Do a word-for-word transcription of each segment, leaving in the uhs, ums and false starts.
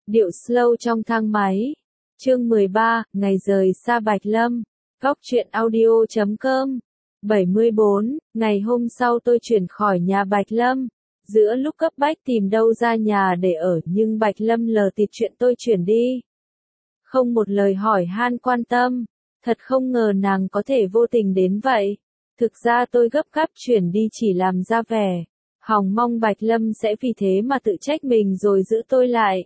Điệu slow trong thang máy. Chương mười ba, ngày rời xa Bạch Lâm. Góc truyện audio chấm com. bảy mươi bốn, ngày hôm sau tôi chuyển khỏi nhà Bạch Lâm. Giữa lúc cấp bách tìm đâu ra nhà để ở nhưng Bạch Lâm lờ tịt chuyện tôi chuyển đi. Không một lời hỏi han quan tâm. Thật không ngờ nàng có thể vô tình đến vậy. Thực ra tôi gấp gáp chuyển đi chỉ làm ra vẻ. Hòng mong Bạch Lâm sẽ vì thế mà tự trách mình rồi giữ tôi lại.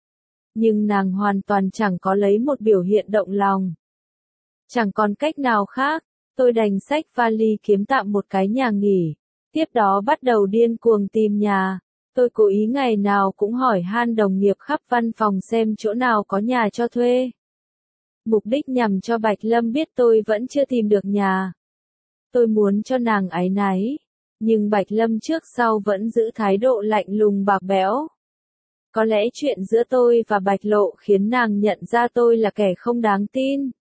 Nhưng nàng hoàn toàn chẳng có lấy một biểu hiện động lòng. Chẳng còn cách nào khác, tôi đành xách vali kiếm tạm một cái nhà nghỉ. Tiếp đó bắt đầu điên cuồng tìm nhà. Tôi cố ý ngày nào cũng hỏi han đồng nghiệp khắp văn phòng xem chỗ nào có nhà cho thuê. Mục đích nhằm cho Bạch Lâm biết tôi vẫn chưa tìm được nhà. Tôi muốn cho nàng áy náy. Nhưng Bạch Lâm trước sau vẫn giữ thái độ lạnh lùng bạc bẽo. Có lẽ chuyện giữa tôi và Bạch Lộ khiến nàng nhận ra tôi là kẻ không đáng tin.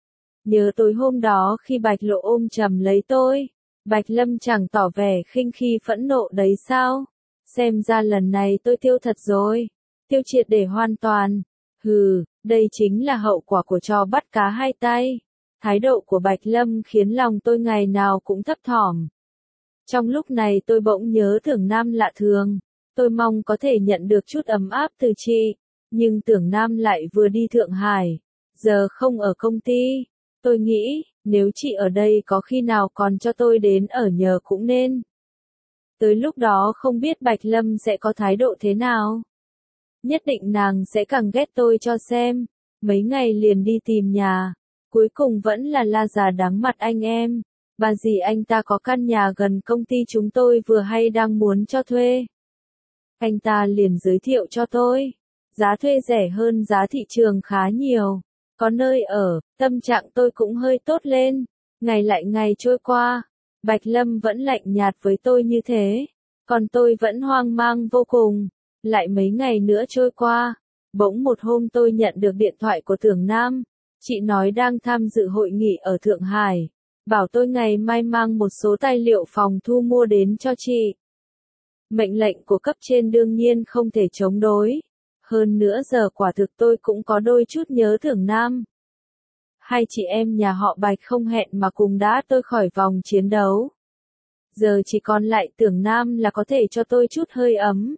Nhớ tối hôm đó khi Bạch Lộ ôm chầm lấy tôi, Bạch Lâm chẳng tỏ vẻ khinh khi phẫn nộ đấy sao? Xem ra lần này tôi tiêu thật rồi. Tiêu triệt để hoàn toàn. Hừ, đây chính là hậu quả của trò bắt cá hai tay. Thái độ của Bạch Lâm khiến lòng tôi ngày nào cũng thấp thỏm. Trong lúc này tôi bỗng nhớ Tưởng Nam lạ thường. Tôi mong có thể nhận được chút ấm áp từ chị. Nhưng Tưởng Nam lại vừa đi Thượng Hải. Giờ không ở công ty. Tôi nghĩ, nếu chị ở đây có khi nào còn cho tôi đến ở nhờ cũng nên. Tới lúc đó không biết Bạch Lâm sẽ có thái độ thế nào. Nhất định nàng sẽ càng ghét tôi cho xem. Mấy ngày liền đi tìm nhà. Cuối cùng vẫn là la già đắng mặt anh em. Bà dì anh ta có căn nhà gần công ty chúng tôi vừa hay đang muốn cho thuê. Anh ta liền giới thiệu cho tôi. Giá thuê rẻ hơn giá thị trường khá nhiều. Có nơi ở, tâm trạng tôi cũng hơi tốt lên. Ngày lại ngày trôi qua. Bạch Lâm vẫn lạnh nhạt với tôi như thế. Còn tôi vẫn hoang mang vô cùng. Lại mấy ngày nữa trôi qua. Bỗng một hôm tôi nhận được điện thoại của Tưởng Nam. Chị nói đang tham dự hội nghị ở Thượng Hải. Bảo tôi ngày mai mang một số tài liệu phòng thu mua đến cho chị. Mệnh lệnh của cấp trên đương nhiên không thể chống đối. Hơn nữa giờ quả thực tôi cũng có đôi chút nhớ Tưởng Nam. Hai chị em nhà họ Bạch không hẹn mà cùng đá tôi khỏi vòng chiến đấu. Giờ chỉ còn lại Tưởng Nam là có thể cho tôi chút hơi ấm.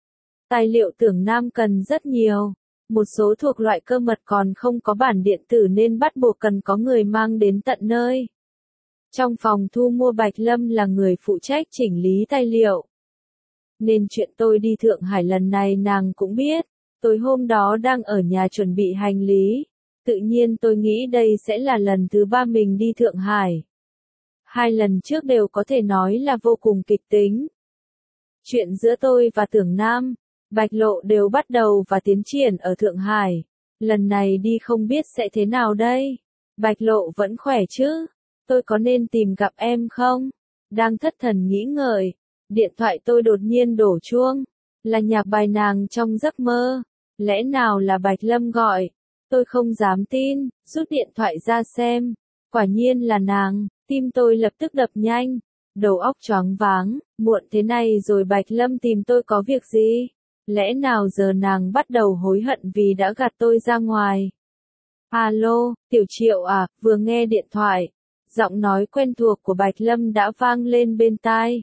Tài liệu Tưởng Nam cần rất nhiều. Một số thuộc loại cơ mật còn không có bản điện tử nên bắt buộc cần có người mang đến tận nơi. Trong phòng thu mua Bạch Lâm là người phụ trách chỉnh lý tài liệu. Nên chuyện tôi đi Thượng Hải lần này nàng cũng biết. Tối hôm đó đang ở nhà chuẩn bị hành lý. Tự nhiên tôi nghĩ đây sẽ là lần thứ ba mình đi Thượng Hải. Hai lần trước đều có thể nói là vô cùng kịch tính. Chuyện giữa tôi và Tưởng Nam, Bạch Lộ đều bắt đầu và tiến triển ở Thượng Hải. Lần này đi không biết sẽ thế nào đây. Bạch Lộ vẫn khỏe chứ? Tôi có nên tìm gặp em không? Đang thất thần nghĩ ngợi. Điện thoại tôi đột nhiên đổ chuông. Là nhạc bài nàng trong giấc mơ. Lẽ nào là Bạch Lâm gọi? Tôi không dám tin, rút điện thoại ra xem. Quả nhiên là nàng, tim tôi lập tức đập nhanh. Đầu óc choáng váng, muộn thế này rồi Bạch Lâm tìm tôi có việc gì? Lẽ nào giờ nàng bắt đầu hối hận vì đã gạt tôi ra ngoài? Alo, Tiểu Triệu à, vừa nghe điện thoại. Giọng nói quen thuộc của Bạch Lâm đã vang lên bên tai.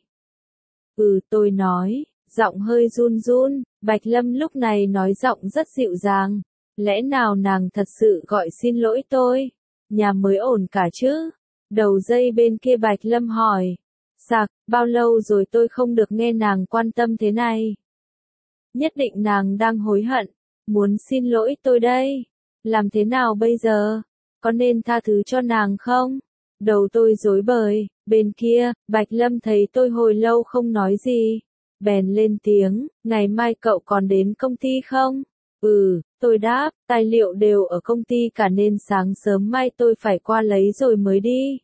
Ừ, tôi nói, giọng hơi run run. Bạch Lâm lúc này nói giọng rất dịu dàng. Lẽ nào nàng thật sự gọi xin lỗi tôi? Nhà mới ổn cả chứ? Đầu dây bên kia Bạch Lâm hỏi. Sạc, bao lâu rồi tôi không được nghe nàng quan tâm thế này? Nhất định nàng đang hối hận, muốn xin lỗi tôi đây. Làm thế nào bây giờ? Có nên tha thứ cho nàng không? Đầu tôi rối bời, bên kia, Bạch Lâm thấy tôi hồi lâu không nói gì. Bèn lên tiếng, ngày mai cậu còn đến công ty không? Ừ, tôi đáp, tài liệu đều ở công ty cả nên sáng sớm mai tôi phải qua lấy rồi mới đi.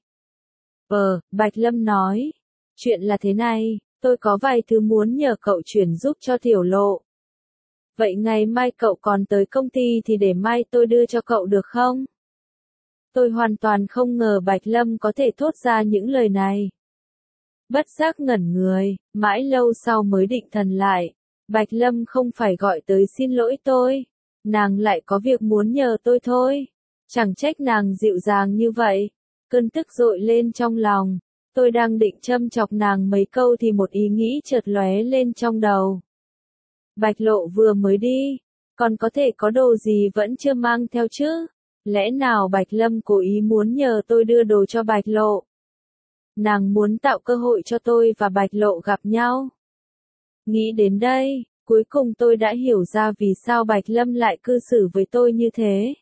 Ờ, Bạch Lâm nói, chuyện là thế này, tôi có vài thứ muốn nhờ cậu chuyển giúp cho Tiểu Lộ. Vậy ngày mai cậu còn tới công ty thì để mai tôi đưa cho cậu được không? Tôi hoàn toàn không ngờ Bạch Lâm có thể thốt ra những lời này. Bất giác ngẩn người, mãi lâu sau mới định thần lại. Bạch Lâm không phải gọi tới xin lỗi tôi, Nàng lại có việc muốn nhờ tôi thôi. Chẳng trách nàng dịu dàng như vậy. Cơn tức dội lên trong lòng. Tôi đang định châm chọc nàng mấy câu thì một ý nghĩ chợt lóe lên trong đầu. Bạch Lộ vừa mới đi, còn có thể có đồ gì vẫn chưa mang theo chứ? Lẽ nào Bạch Lâm cố ý muốn nhờ tôi đưa đồ cho Bạch Lộ? Nàng muốn tạo cơ hội cho tôi và Bạch Lộ gặp nhau. Nghĩ đến đây, cuối cùng tôi đã hiểu ra vì sao Bạch Lâm lại cư xử với tôi như thế.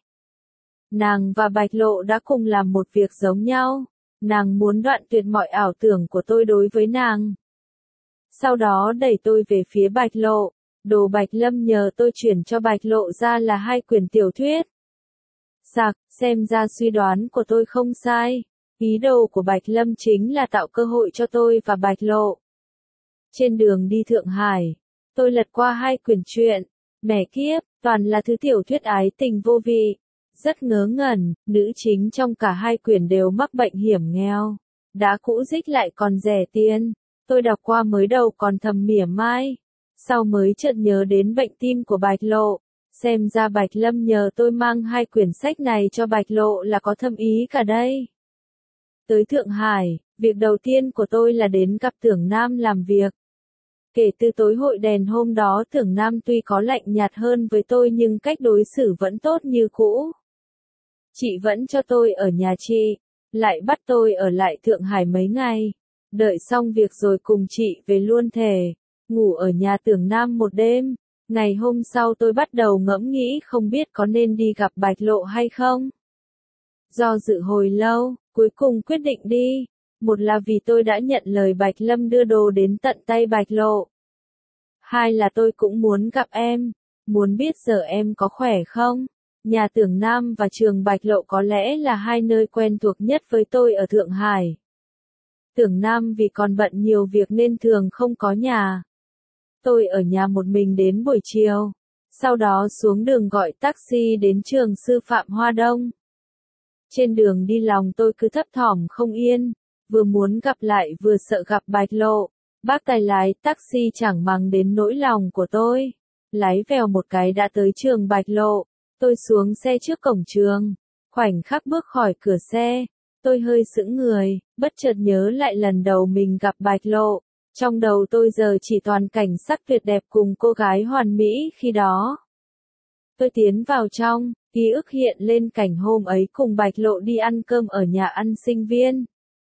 Nàng và Bạch Lộ đã cùng làm một việc giống nhau. Nàng muốn đoạn tuyệt mọi ảo tưởng của tôi đối với nàng. Sau đó đẩy tôi về phía Bạch Lộ. Đồ Bạch Lâm nhờ tôi chuyển cho Bạch Lộ ra là hai quyển tiểu thuyết. Sặc, xem ra suy đoán của tôi không sai. Ý đồ của Bạch Lâm chính là tạo cơ hội cho tôi và Bạch Lộ. Trên đường đi Thượng Hải, tôi lật qua hai quyển truyện. Mẹ kiếp, toàn là thứ tiểu thuyết ái tình vô vị. Rất ngớ ngẩn, nữ chính trong cả hai quyển đều mắc bệnh hiểm nghèo. Đã cũ dích lại còn rẻ tiền. Tôi đọc qua mới đầu còn thầm mỉa mai. Sau mới chợt nhớ đến bệnh tim của Bạch Lộ. Xem ra Bạch Lâm nhờ tôi mang hai quyển sách này cho Bạch Lộ là có thâm ý cả đây. Tới Thượng Hải, việc đầu tiên của tôi là đến gặp Tưởng Nam làm việc. Kể từ tối hội đèn hôm đó Tưởng Nam tuy có lạnh nhạt hơn với tôi nhưng cách đối xử vẫn tốt như cũ. Chị vẫn cho tôi ở nhà chị, lại bắt tôi ở lại Thượng Hải mấy ngày. Đợi xong việc rồi cùng chị về luôn thề, ngủ ở nhà Tưởng Nam một đêm. Ngày hôm sau tôi bắt đầu ngẫm nghĩ không biết có nên đi gặp Bạch Lộ hay không. Do dự hồi lâu, cuối cùng quyết định đi. Một là vì tôi đã nhận lời Bạch Lâm đưa đồ đến tận tay Bạch Lộ. Hai là tôi cũng muốn gặp em, muốn biết giờ em có khỏe không. Nhà Tưởng Nam và trường Bạch Lộ có lẽ là hai nơi quen thuộc nhất với tôi ở Thượng Hải. Tưởng Nam vì còn bận nhiều việc nên thường không có nhà. Tôi ở nhà một mình đến buổi chiều, sau đó xuống đường gọi taxi đến trường sư phạm Hoa Đông. Trên đường đi lòng tôi cứ thấp thỏm không yên, vừa muốn gặp lại vừa sợ gặp Bạch Lộ. Bác tài lái taxi chẳng màng đến nỗi lòng của tôi. Lái vèo một cái đã tới trường Bạch Lộ. Tôi xuống xe trước cổng trường. Khoảnh khắc bước khỏi cửa xe, tôi hơi sững người, bất chợt nhớ lại lần đầu mình gặp Bạch Lộ. Trong đầu tôi giờ chỉ toàn cảnh sắc tuyệt đẹp cùng cô gái hoàn mỹ khi đó. Tôi tiến vào trong, ký ức hiện lên cảnh hôm ấy cùng Bạch Lộ đi ăn cơm ở nhà ăn sinh viên.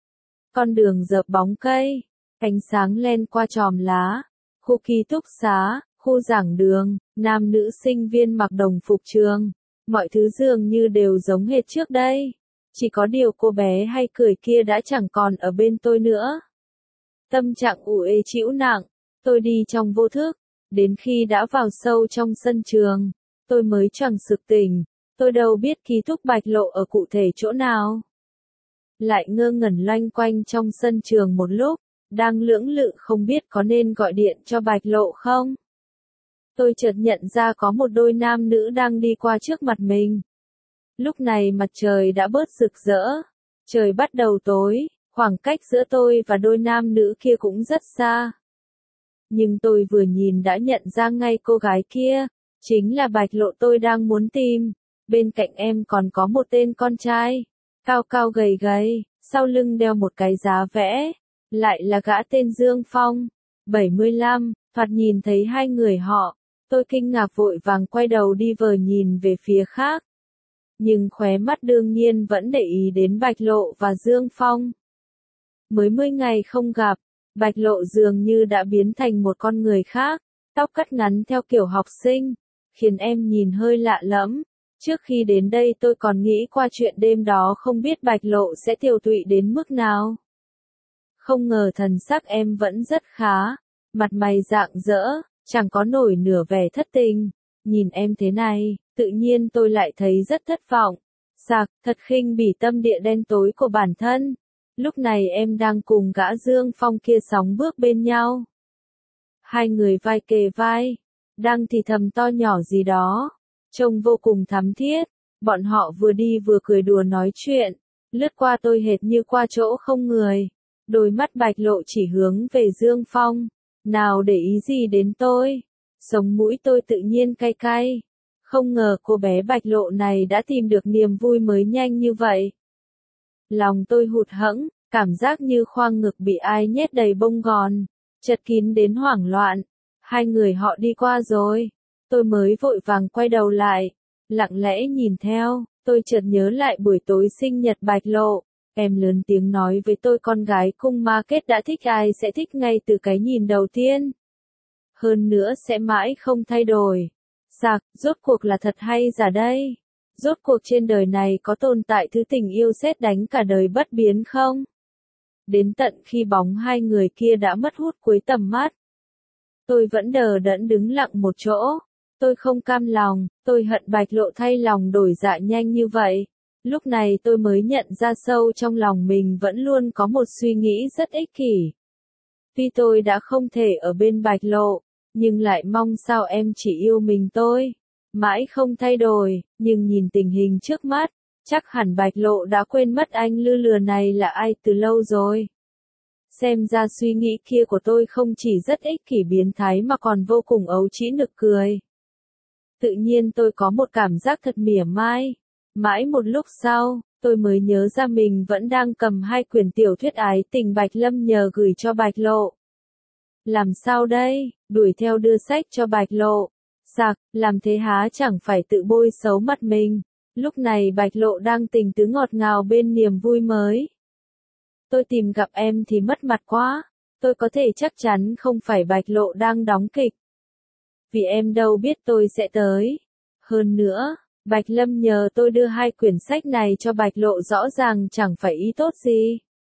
Con đường dợp bóng cây, ánh sáng len qua chòm lá, khu ký túc xá, khu giảng đường, nam nữ sinh viên mặc đồng phục trường. Mọi thứ dường như đều giống hệt trước đây. Chỉ có điều cô bé hay cười kia đã chẳng còn ở bên tôi nữa. Tâm trạng ủ ê chịu nặng, tôi đi trong vô thức, đến khi đã vào sâu trong sân trường, tôi mới choàng sực tỉnh, tôi đâu biết ký túc Bạch Lộ ở cụ thể chỗ nào. Lại ngơ ngẩn loanh quanh trong sân trường một lúc, đang lưỡng lự không biết có nên gọi điện cho Bạch Lộ không. Tôi chợt nhận ra có một đôi nam nữ đang đi qua trước mặt mình. Lúc này mặt trời đã bớt rực rỡ, trời bắt đầu tối. Khoảng cách giữa tôi và đôi nam nữ kia cũng rất xa. Nhưng tôi vừa nhìn đã nhận ra ngay cô gái kia, chính là Bạch Lộ tôi đang muốn tìm. Bên cạnh em còn có một tên con trai, cao cao gầy gầy, sau lưng đeo một cái giá vẽ, lại là gã tên Dương Phong, bảy mươi lăm, thoạt nhìn thấy hai người họ, tôi kinh ngạc vội vàng quay đầu đi vờ nhìn về phía khác. Nhưng khóe mắt đương nhiên vẫn để ý đến Bạch Lộ và Dương Phong. Mới mười ngày không gặp, Bạch Lộ dường như đã biến thành một con người khác, tóc cắt ngắn theo kiểu học sinh, khiến em nhìn hơi lạ lẫm. Trước khi đến đây tôi còn nghĩ qua chuyện đêm đó không biết Bạch Lộ sẽ tiều tụy đến mức nào. Không ngờ thần sắc em vẫn rất khá, mặt mày rạng rỡ, chẳng có nổi nửa vẻ thất tình. Nhìn em thế này, tự nhiên tôi lại thấy rất thất vọng. Sặc, thật khinh bỉ tâm địa đen tối của bản thân. Lúc này em đang cùng gã Dương Phong kia sóng bước bên nhau. Hai người vai kề vai, đang thì thầm to nhỏ gì đó, trông vô cùng thắm thiết. Bọn họ vừa đi vừa cười đùa nói chuyện, lướt qua tôi hệt như qua chỗ không người. Đôi mắt Bạch Lộ chỉ hướng về Dương Phong, nào để ý gì đến tôi. Sống mũi tôi tự nhiên cay cay. Không ngờ cô bé Bạch Lộ này đã tìm được niềm vui mới nhanh như vậy. Lòng tôi hụt hẫng, cảm giác như khoang ngực bị ai nhét đầy bông gòn, chật kín đến hoảng loạn. Hai người họ đi qua rồi, tôi mới vội vàng quay đầu lại, lặng lẽ nhìn theo, tôi chợt nhớ lại buổi tối sinh nhật Bạch Lộ. Em lớn tiếng nói với tôi con gái cung market đã thích ai sẽ thích ngay từ cái nhìn đầu tiên. Hơn nữa sẽ mãi không thay đổi. Sạc, rốt cuộc là thật hay giả đây? Rốt cuộc trên đời này có tồn tại thứ tình yêu sét đánh cả đời bất biến không? Đến tận khi bóng hai người kia đã mất hút cuối tầm mắt. Tôi vẫn đờ đẫn đứng lặng một chỗ. Tôi không cam lòng, tôi hận Bạch Lộ thay lòng đổi dạ nhanh như vậy. Lúc này tôi mới nhận ra sâu trong lòng mình vẫn luôn có một suy nghĩ rất ích kỷ. Tuy tôi đã không thể ở bên Bạch Lộ, nhưng lại mong sao em chỉ yêu mình tôi. Mãi không thay đổi, nhưng nhìn tình hình trước mắt, chắc hẳn Bạch Lộ đã quên mất anh lư lừa này là ai từ lâu rồi. Xem ra suy nghĩ kia của tôi không chỉ rất ích kỷ biến thái mà còn vô cùng ấu trĩ nực cười. Tự nhiên tôi có một cảm giác thật mỉa mai. Mãi một lúc sau, tôi mới nhớ ra mình vẫn đang cầm hai quyển tiểu thuyết ái tình Bạch Lâm nhờ gửi cho Bạch Lộ. Làm sao đây, đuổi theo đưa sách cho Bạch Lộ. Sạc, làm thế há chẳng phải tự bôi xấu mặt mình. Lúc này Bạch Lộ đang tình tứ ngọt ngào bên niềm vui mới. Tôi tìm gặp em thì mất mặt quá. Tôi có thể chắc chắn không phải Bạch Lộ đang đóng kịch. Vì em đâu biết tôi sẽ tới. Hơn nữa, Bạch Lâm nhờ tôi đưa hai quyển sách này cho Bạch Lộ rõ ràng chẳng phải ý tốt gì.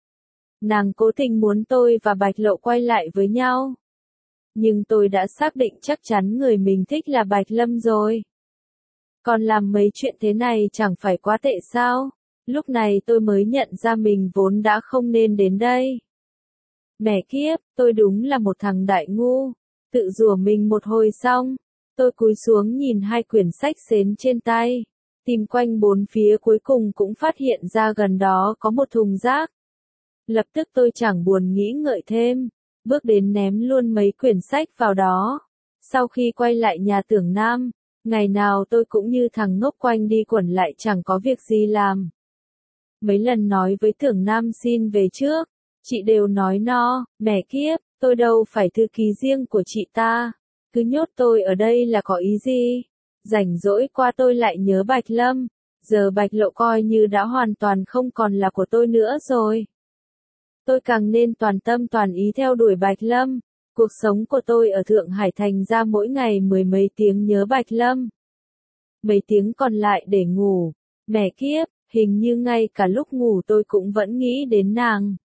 Nàng cố tình muốn tôi và Bạch Lộ quay lại với nhau. Nhưng tôi đã xác định chắc chắn người mình thích là Bạch Lâm rồi. Còn làm mấy chuyện thế này chẳng phải quá tệ sao? Lúc này tôi mới nhận ra mình vốn đã không nên đến đây. Mẹ kiếp, tôi đúng là một thằng đại ngu. Tự rủa mình một hồi xong, tôi cúi xuống nhìn hai quyển sách xến trên tay. Tìm quanh bốn phía cuối cùng cũng phát hiện ra gần đó có một thùng rác. Lập tức tôi chẳng buồn nghĩ ngợi thêm, bước đến ném luôn mấy quyển sách vào đó. Sau khi quay lại nhà Tưởng Nam, ngày nào tôi cũng như thằng ngốc quanh đi quẩn lại chẳng có việc gì làm. Mấy lần nói với Tưởng Nam xin về trước, chị đều nói no, mẹ kiếp, tôi đâu phải thư ký riêng của chị ta, cứ nhốt tôi ở đây là có ý gì? Rảnh rỗi qua tôi lại nhớ Bạch Lâm, giờ Bạch Lộ coi như đã hoàn toàn không còn là của tôi nữa rồi. Tôi càng nên toàn tâm toàn ý theo đuổi Bạch Lâm. Cuộc sống của tôi ở Thượng Hải thành ra mỗi ngày mười mấy tiếng nhớ Bạch Lâm. Mấy tiếng còn lại để ngủ. Mẹ kiếp, hình như ngay cả lúc ngủ tôi cũng vẫn nghĩ đến nàng.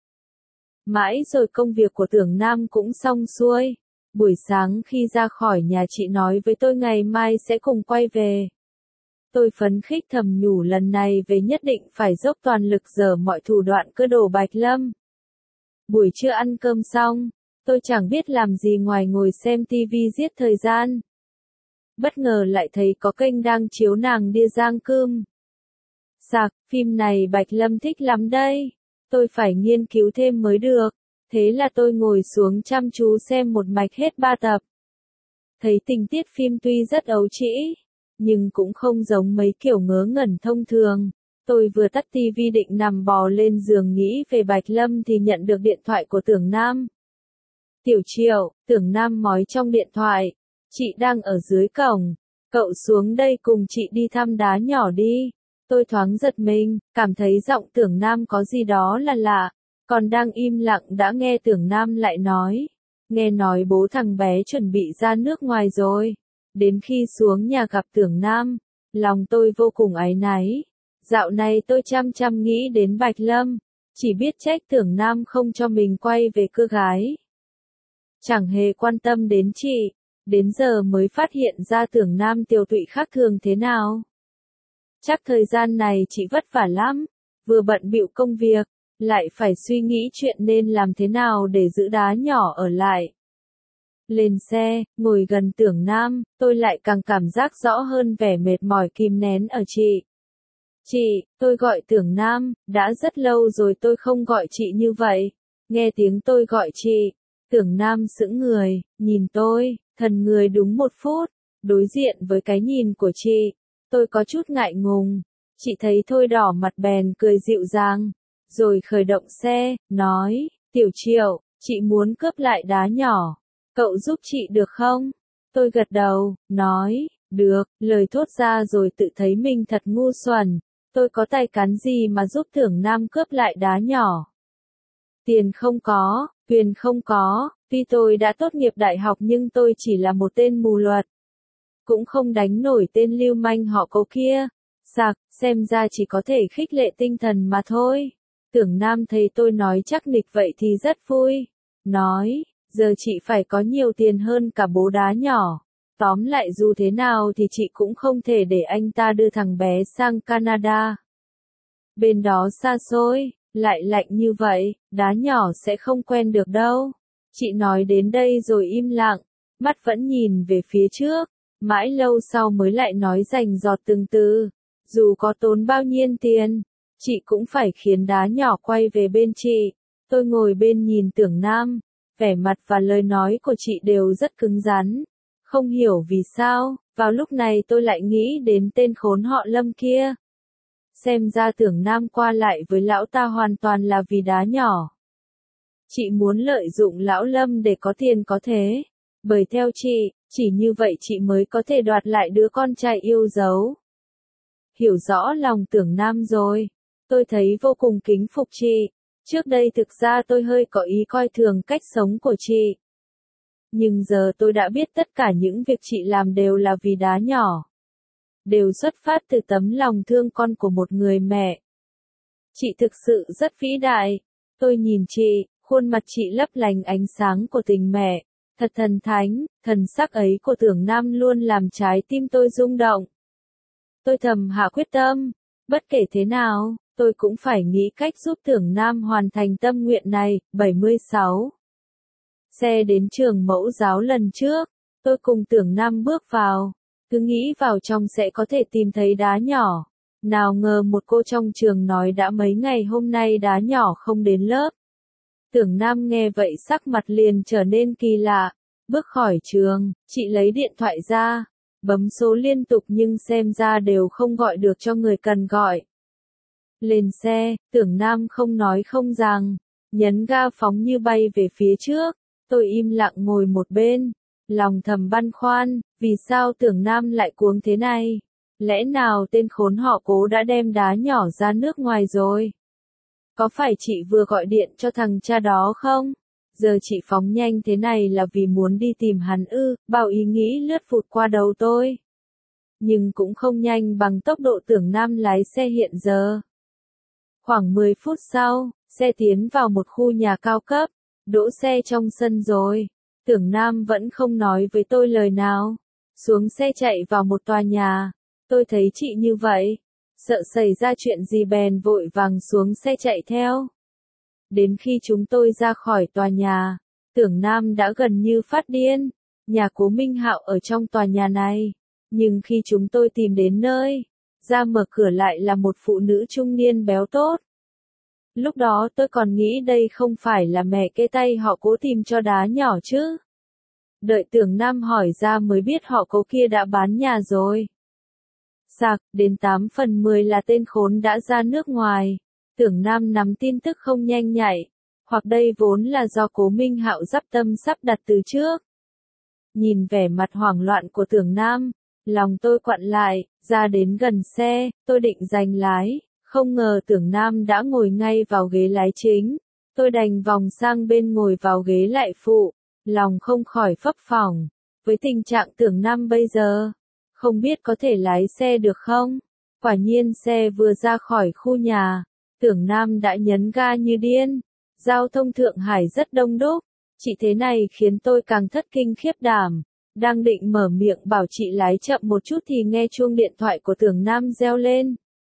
Mãi rồi công việc của Tưởng Nam cũng xong xuôi. Buổi sáng khi ra khỏi nhà chị nói với tôi ngày mai sẽ cùng quay về. Tôi phấn khích thầm nhủ lần này về nhất định phải dốc toàn lực giở mọi thủ đoạn cơ đổ Bạch Lâm. Buổi trưa ăn cơm xong, tôi chẳng biết làm gì ngoài ngồi xem tivi giết thời gian. Bất ngờ lại thấy có kênh đang chiếu nàng Đia Giang Cơm. Sạc, phim này Bạch Lâm thích lắm đây. Tôi phải nghiên cứu thêm mới được. Thế là tôi ngồi xuống chăm chú xem một mạch hết ba tập. Thấy tình tiết phim tuy rất ấu trĩ, nhưng cũng không giống mấy kiểu ngớ ngẩn thông thường. Tôi vừa tắt tivi định nằm bò lên giường nghĩ về Bạch Lâm thì nhận được điện thoại của Tưởng Nam. Tiểu Triệu, Tưởng Nam nói trong điện thoại. Chị đang ở dưới cổng. Cậu xuống đây cùng chị đi thăm đá nhỏ đi. Tôi thoáng giật mình, cảm thấy giọng Tưởng Nam có gì đó là lạ. Còn đang im lặng đã nghe Tưởng Nam lại nói. Nghe nói bố thằng bé chuẩn bị ra nước ngoài rồi. Đến khi xuống nhà gặp Tưởng Nam, lòng tôi vô cùng áy náy. Dạo này tôi chăm chăm nghĩ đến Bạch Lâm. Chỉ biết trách Tưởng Nam không cho mình quay về cưa gái. Chẳng hề quan tâm đến chị. Đến giờ mới phát hiện ra Tưởng Nam tiều tụy khác thường thế nào. Chắc thời gian này chị vất vả lắm. Vừa bận bịu công việc, lại phải suy nghĩ chuyện nên làm thế nào để giữ đá nhỏ ở lại. Lên xe, ngồi gần Tưởng Nam, tôi lại càng cảm giác rõ hơn vẻ mệt mỏi kìm nén ở chị. Chị, tôi gọi Tưởng Nam, đã rất lâu rồi tôi không gọi chị như vậy. Nghe tiếng tôi gọi chị, Tưởng Nam sững người, nhìn tôi, thần người đúng một phút. Đối diện với cái nhìn của chị, tôi có chút ngại ngùng. Chị thấy tôi đỏ mặt bèn cười dịu dàng, rồi khởi động xe, nói, Tiểu Triệu, chị muốn cướp lại đá nhỏ. Cậu giúp chị được không? Tôi gật đầu, nói, được, lời thốt ra rồi tự thấy mình thật ngu xuẩn. Tôi có tài cán gì mà giúp Tưởng Nam cướp lại đá nhỏ? Tiền không có, quyền không có, tuy tôi đã tốt nghiệp đại học nhưng tôi chỉ là một tên mù luật. Cũng không đánh nổi tên lưu manh họ Cố kia. Sặc, xem ra chỉ có thể khích lệ tinh thần mà thôi. Tưởng Nam thấy tôi nói chắc nịch vậy thì rất vui. Nói, giờ chị phải có nhiều tiền hơn cả bố đá nhỏ. Tóm lại dù thế nào thì chị cũng không thể để anh ta đưa thằng bé sang Canada. Bên đó xa xôi, lại lạnh như vậy, đá nhỏ sẽ không quen được đâu. Chị nói đến đây rồi im lặng, mắt vẫn nhìn về phía trước. Mãi lâu sau mới lại nói rành giọt từng từ. Dù có tốn bao nhiêu tiền, chị cũng phải khiến đá nhỏ quay về bên chị. Tôi ngồi bên nhìn Tưởng Nam, vẻ mặt và lời nói của chị đều rất cứng rắn. Không hiểu vì sao, vào lúc này tôi lại nghĩ đến tên khốn họ Lâm kia. Xem ra Tưởng Nam qua lại với lão ta hoàn toàn là vì đá nhỏ. Chị muốn lợi dụng lão Lâm để có tiền có thế. Bởi theo chị, chỉ như vậy chị mới có thể đoạt lại đứa con trai yêu dấu. Hiểu rõ lòng Tưởng Nam rồi. Tôi thấy vô cùng kính phục chị. Trước đây thực ra tôi hơi có ý coi thường cách sống của chị. Nhưng giờ tôi đã biết tất cả những việc chị làm đều là vì đá nhỏ. Đều xuất phát từ tấm lòng thương con của một người mẹ. Chị thực sự rất vĩ đại. Tôi nhìn chị, khuôn mặt chị lấp lánh ánh sáng của tình mẹ. Thật thần thánh, thần sắc ấy của Tưởng Nam luôn làm trái tim tôi rung động. Tôi thầm hạ quyết tâm, bất kể thế nào, tôi cũng phải nghĩ cách giúp Tưởng Nam hoàn thành tâm nguyện này. bảy mươi sáu. Xe đến trường mẫu giáo lần trước, tôi cùng Tưởng Nam bước vào, cứ nghĩ vào trong sẽ có thể tìm thấy đá nhỏ. Nào ngờ một cô trong trường nói đã mấy ngày hôm nay đá nhỏ không đến lớp. Tưởng Nam nghe vậy sắc mặt liền trở nên kỳ lạ. Bước khỏi trường, chị lấy điện thoại ra, bấm số liên tục nhưng xem ra đều không gọi được cho người cần gọi. Lên xe, Tưởng Nam không nói không rằng, nhấn ga phóng như bay về phía trước. Tôi im lặng ngồi một bên, lòng thầm băn khoăn, vì sao Tưởng Nam lại cuống thế này? Lẽ nào tên khốn họ Cố đã đem đá nhỏ ra nước ngoài rồi? Có phải chị vừa gọi điện cho thằng cha đó không? Giờ chị phóng nhanh thế này là vì muốn đi tìm hắn ư? Bao ý nghĩ lướt vụt qua đầu tôi. Nhưng cũng không nhanh bằng tốc độ Tưởng Nam lái xe hiện giờ. Khoảng mười phút sau, xe tiến vào một khu nhà cao cấp, đỗ xe trong sân rồi. Tưởng Nam vẫn không nói với tôi lời nào. Xuống xe chạy vào một tòa nhà. Tôi thấy chị như vậy, sợ xảy ra chuyện gì bèn vội vàng xuống xe chạy theo. Đến khi chúng tôi ra khỏi tòa nhà, Tưởng Nam đã gần như phát điên. Nhà Cố Minh Hạo ở trong tòa nhà này. Nhưng khi chúng tôi tìm đến nơi, ra mở cửa lại là một phụ nữ trung niên béo tốt. Lúc đó tôi còn nghĩ đây không phải là mẹ kê tay họ Cố tìm cho đá nhỏ chứ. Đợi Tưởng Nam hỏi ra mới biết họ Cố kia đã bán nhà rồi. Sạc, đến tám phần mười là tên khốn đã ra nước ngoài. Tưởng Nam nắm tin tức không nhanh nhạy. Hoặc đây vốn là do Cố Minh Hạo dắp tâm sắp đặt từ trước. Nhìn vẻ mặt hoảng loạn của Tưởng Nam, lòng tôi quặn lại, ra đến gần xe, tôi định giành lái. Không ngờ Tưởng Nam đã ngồi ngay vào ghế lái chính. Tôi đành vòng sang bên ngồi vào ghế lại phụ. Lòng không khỏi phấp phỏng. Với tình trạng Tưởng Nam bây giờ, không biết có thể lái xe được không? Quả nhiên xe vừa ra khỏi khu nhà, Tưởng Nam đã nhấn ga như điên. Giao thông Thượng Hải rất đông đúc. Chị thế này khiến tôi càng thất kinh khiếp đảm. Đang định mở miệng bảo chị lái chậm một chút thì nghe chuông điện thoại của Tưởng Nam reo lên.